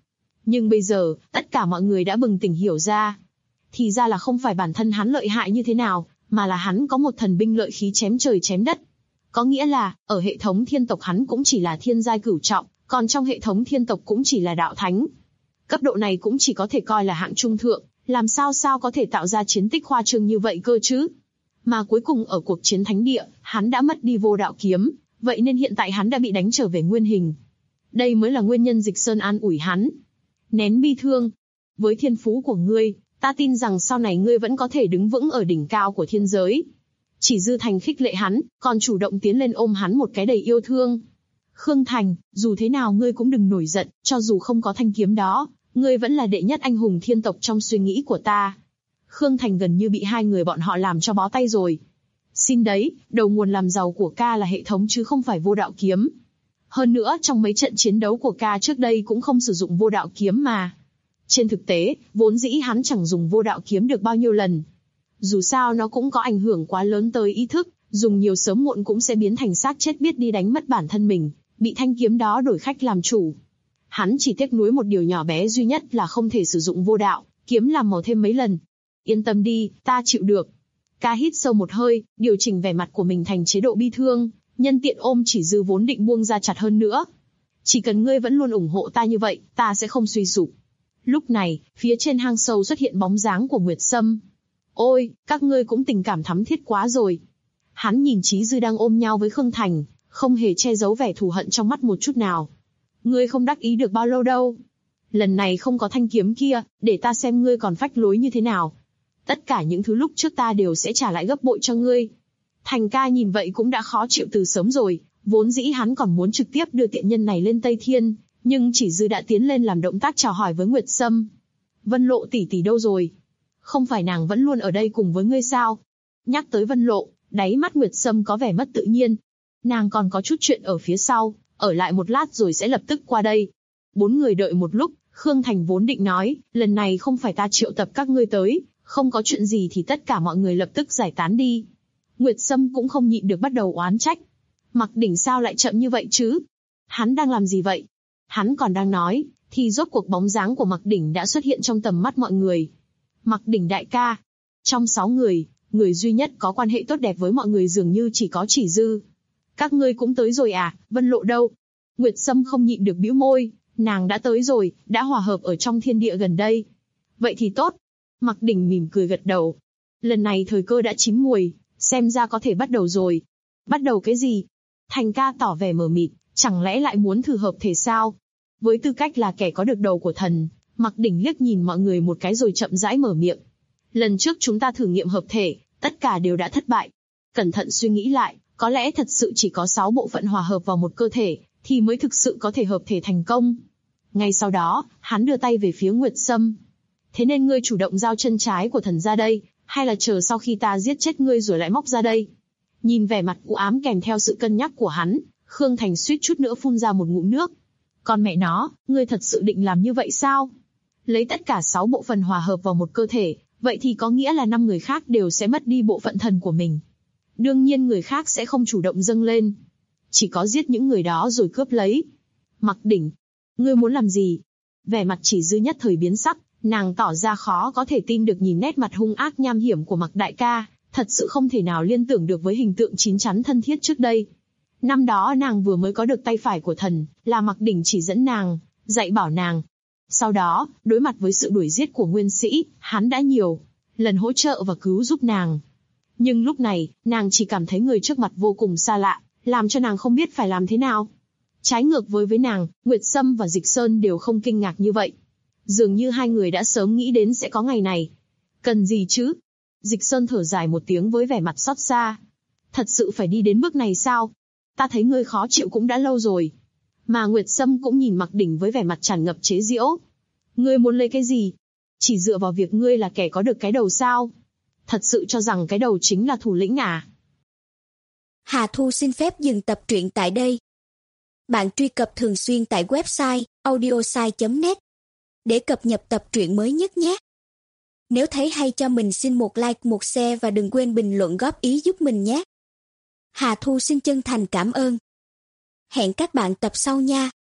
Nhưng bây giờ, tất cả mọi người đã bừng tỉnh hiểu ra. Thì ra là không phải bản thân hắn lợi hại như thế nào, mà là hắn có một thần binh lợi khí chém trời chém đất. Có nghĩa là, ở hệ thống thiên tộc hắn cũng chỉ là thiên giai cửu trọng, còn trong hệ thống thiên tộc cũng chỉ là đạo thánh. Cấp độ này cũng chỉ có thể coi là hạng trung thượng, làm sao có thể tạo ra chiến tích khoa trương như vậy cơ chứ? Mà cuối cùng ở cuộc chiến thánh địa, hắn đã mất đi vô đạo kiếm, vậy nên hiện tại hắn đã bị đánh trở về nguyên hình. Đây mới là nguyên nhân Dịch Sơn an ủi hắn. Nén bi thương. Với thiên phú của ngươi, ta tin rằng sau này ngươi vẫn có thể đứng vững ở đỉnh cao của thiên giới. Chỉ Dư Thành khích lệ hắn, còn chủ động tiến lên ôm hắn một cái đầy yêu thương. Khương Thành, dù thế nào ngươi cũng đừng nổi giận, cho dù không có thanh kiếm đó, ngươi vẫn là đệ nhất anh hùng thiên tộc trong suy nghĩ của ta. Khương Thành gần như bị hai người bọn họ làm cho bó tay rồi. Xin đấy, đầu nguồn làm giàu của ca là hệ thống chứ không phải vô đạo kiếm. Hơn nữa trong mấy trận chiến đấu của ca trước đây cũng không sử dụng vô đạo kiếm mà. Trên thực tế, vốn dĩ hắn chẳng dùng vô đạo kiếm được bao nhiêu lần. Dù sao nó cũng có ảnh hưởng quá lớn tới ý thức, dùng nhiều sớm muộn cũng sẽ biến thành xác chết biết đi đánh mất bản thân mình, bị thanh kiếm đó đổi khách làm chủ. Hắn chỉ tiếc nuối một điều nhỏ bé duy nhất là không thể sử dụng vô đạo kiếm làm màu thêm mấy lần. Yên tâm đi, ta chịu được. Ca hít sâu một hơi, điều chỉnh vẻ mặt của mình thành chế độ bi thương, nhân tiện ôm Chỉ Dư vốn định buông ra chặt hơn nữa. Chỉ cần ngươi vẫn luôn ủng hộ ta như vậy, ta sẽ không suy sụp. Lúc này, phía trên hang sâu xuất hiện bóng dáng của Nguyệt Sâm. Ôi, các ngươi cũng tình cảm thắm thiết quá rồi. Hắn nhìn Chí Dư đang ôm nhau với Khương Thành, không hề che giấu vẻ thù hận trong mắt một chút nào. Ngươi không đắc ý được bao lâu đâu. Lần này không có thanh kiếm kia, để ta xem ngươi còn phách lối như thế nào. Tất cả những thứ lúc trước ta đều sẽ trả lại gấp bội cho ngươi. Thành ca nhìn vậy cũng đã khó chịu từ sớm rồi, vốn dĩ hắn còn muốn trực tiếp đưa tiện nhân này lên Tây Thiên, nhưng Chỉ Dư đã tiến lên làm động tác chào hỏi với Nguyệt Sâm. Vân Lộ tỷ tỷ đâu rồi? Không phải nàng vẫn luôn ở đây cùng với ngươi sao? Nhắc tới Vân Lộ, đáy mắt Nguyệt Sâm có vẻ mất tự nhiên. Nàng còn có chút chuyện ở phía sau, ở lại một lát rồi sẽ lập tức qua đây. Bốn người đợi một lúc, Khương Thành vốn định nói, lần này không phải ta triệu tập các ngươi tới, không có chuyện gì thì tất cả mọi người lập tức giải tán đi. Nguyệt Sâm cũng không nhịn được bắt đầu oán trách. Mặc Đỉnh sao lại chậm như vậy chứ? Hắn đang làm gì vậy? Hắn còn đang nói, thì rốt cuộc bóng dáng của Mặc Đỉnh đã xuất hiện trong tầm mắt mọi người. Mặc Đỉnh đại ca. Trong 6 người, người duy nhất có quan hệ tốt đẹp với mọi người dường như chỉ có Chỉ Dư. Các ngươi cũng tới rồi à, Vân Lộ đâu? Nguyệt Sâm không nhịn được bĩu môi, nàng đã tới rồi, đã hòa hợp ở trong thiên địa gần đây. Vậy thì tốt. Mặc Đỉnh mỉm cười gật đầu. Lần này thời cơ đã chín muồi, xem ra có thể bắt đầu rồi. Bắt đầu cái gì? Thành ca tỏ vẻ mờ mịt, chẳng lẽ lại muốn thử hợp thể sao? Với tư cách là kẻ có được đầu của thần, Mặc Đỉnh liếc nhìn mọi người một cái rồi chậm rãi mở miệng. Lần trước chúng ta thử nghiệm hợp thể, tất cả đều đã thất bại. Cẩn thận suy nghĩ lại, có lẽ thật sự chỉ có 6 bộ phận hòa hợp vào một cơ thể, thì mới thực sự có thể hợp thể thành công. Ngay sau đó, hắn đưa tay về phía Nguyệt Sâm. Thế nên ngươi chủ động giao chân trái của thần ra đây, hay là chờ sau khi ta giết chết ngươi rồi lại móc ra đây? Nhìn vẻ mặt u ám kèm theo sự cân nhắc của hắn, Khương Thành suýt chút nữa phun ra một ngụm nước. Con mẹ nó, ngươi thật sự định làm như vậy sao? Lấy tất cả 6 bộ phận hòa hợp vào một cơ thể, vậy thì có nghĩa là 5 người khác đều sẽ mất đi bộ phận thần của mình. Đương nhiên người khác sẽ không chủ động dâng lên. Chỉ có giết những người đó rồi cướp lấy. Mặc Đỉnh, ngươi muốn làm gì? Vẻ mặt Chỉ Dư nhất thời biến sắc, nàng tỏ ra khó có thể tin được nhìn nét mặt hung ác nham hiểm của Mặc đại ca, thật sự không thể nào liên tưởng được với hình tượng chín chắn thân thiết trước đây. Năm đó nàng vừa mới có được tay phải của thần, là Mặc Đỉnh chỉ dẫn nàng, dạy bảo nàng. Sau đó, đối mặt với sự đuổi giết của nguyên sĩ, hắn đã nhiều lần hỗ trợ và cứu giúp nàng. Nhưng lúc này, nàng chỉ cảm thấy người trước mặt vô cùng xa lạ, làm cho nàng không biết phải làm thế nào. Trái ngược với nàng, Nguyệt Sâm và Dịch Sơn đều không kinh ngạc như vậy. Dường như hai người đã sớm nghĩ đến sẽ có ngày này. Cần gì chứ? Dịch Sơn thở dài một tiếng với vẻ mặt xót xa. Thật sự phải đi đến bước này sao? Ta thấy ngươi khó chịu cũng đã lâu rồi. Mà Nguyệt Sâm cũng nhìn Mặc Đỉnh với vẻ mặt tràn ngập chế giễu. Ngươi muốn lấy cái gì? Chỉ dựa vào việc ngươi là kẻ có được cái đầu sao? Thật sự cho rằng cái đầu chính là thủ lĩnh à? Hà Thu xin phép dừng tập truyện tại đây. Bạn truy cập thường xuyên tại website audiosai.net để cập nhật tập truyện mới nhất nhé. Nếu thấy hay cho mình xin một like, một share và đừng quên bình luận góp ý giúp mình nhé. Hà Thu xin chân thành cảm ơn. Hẹn các bạn tập sau nha.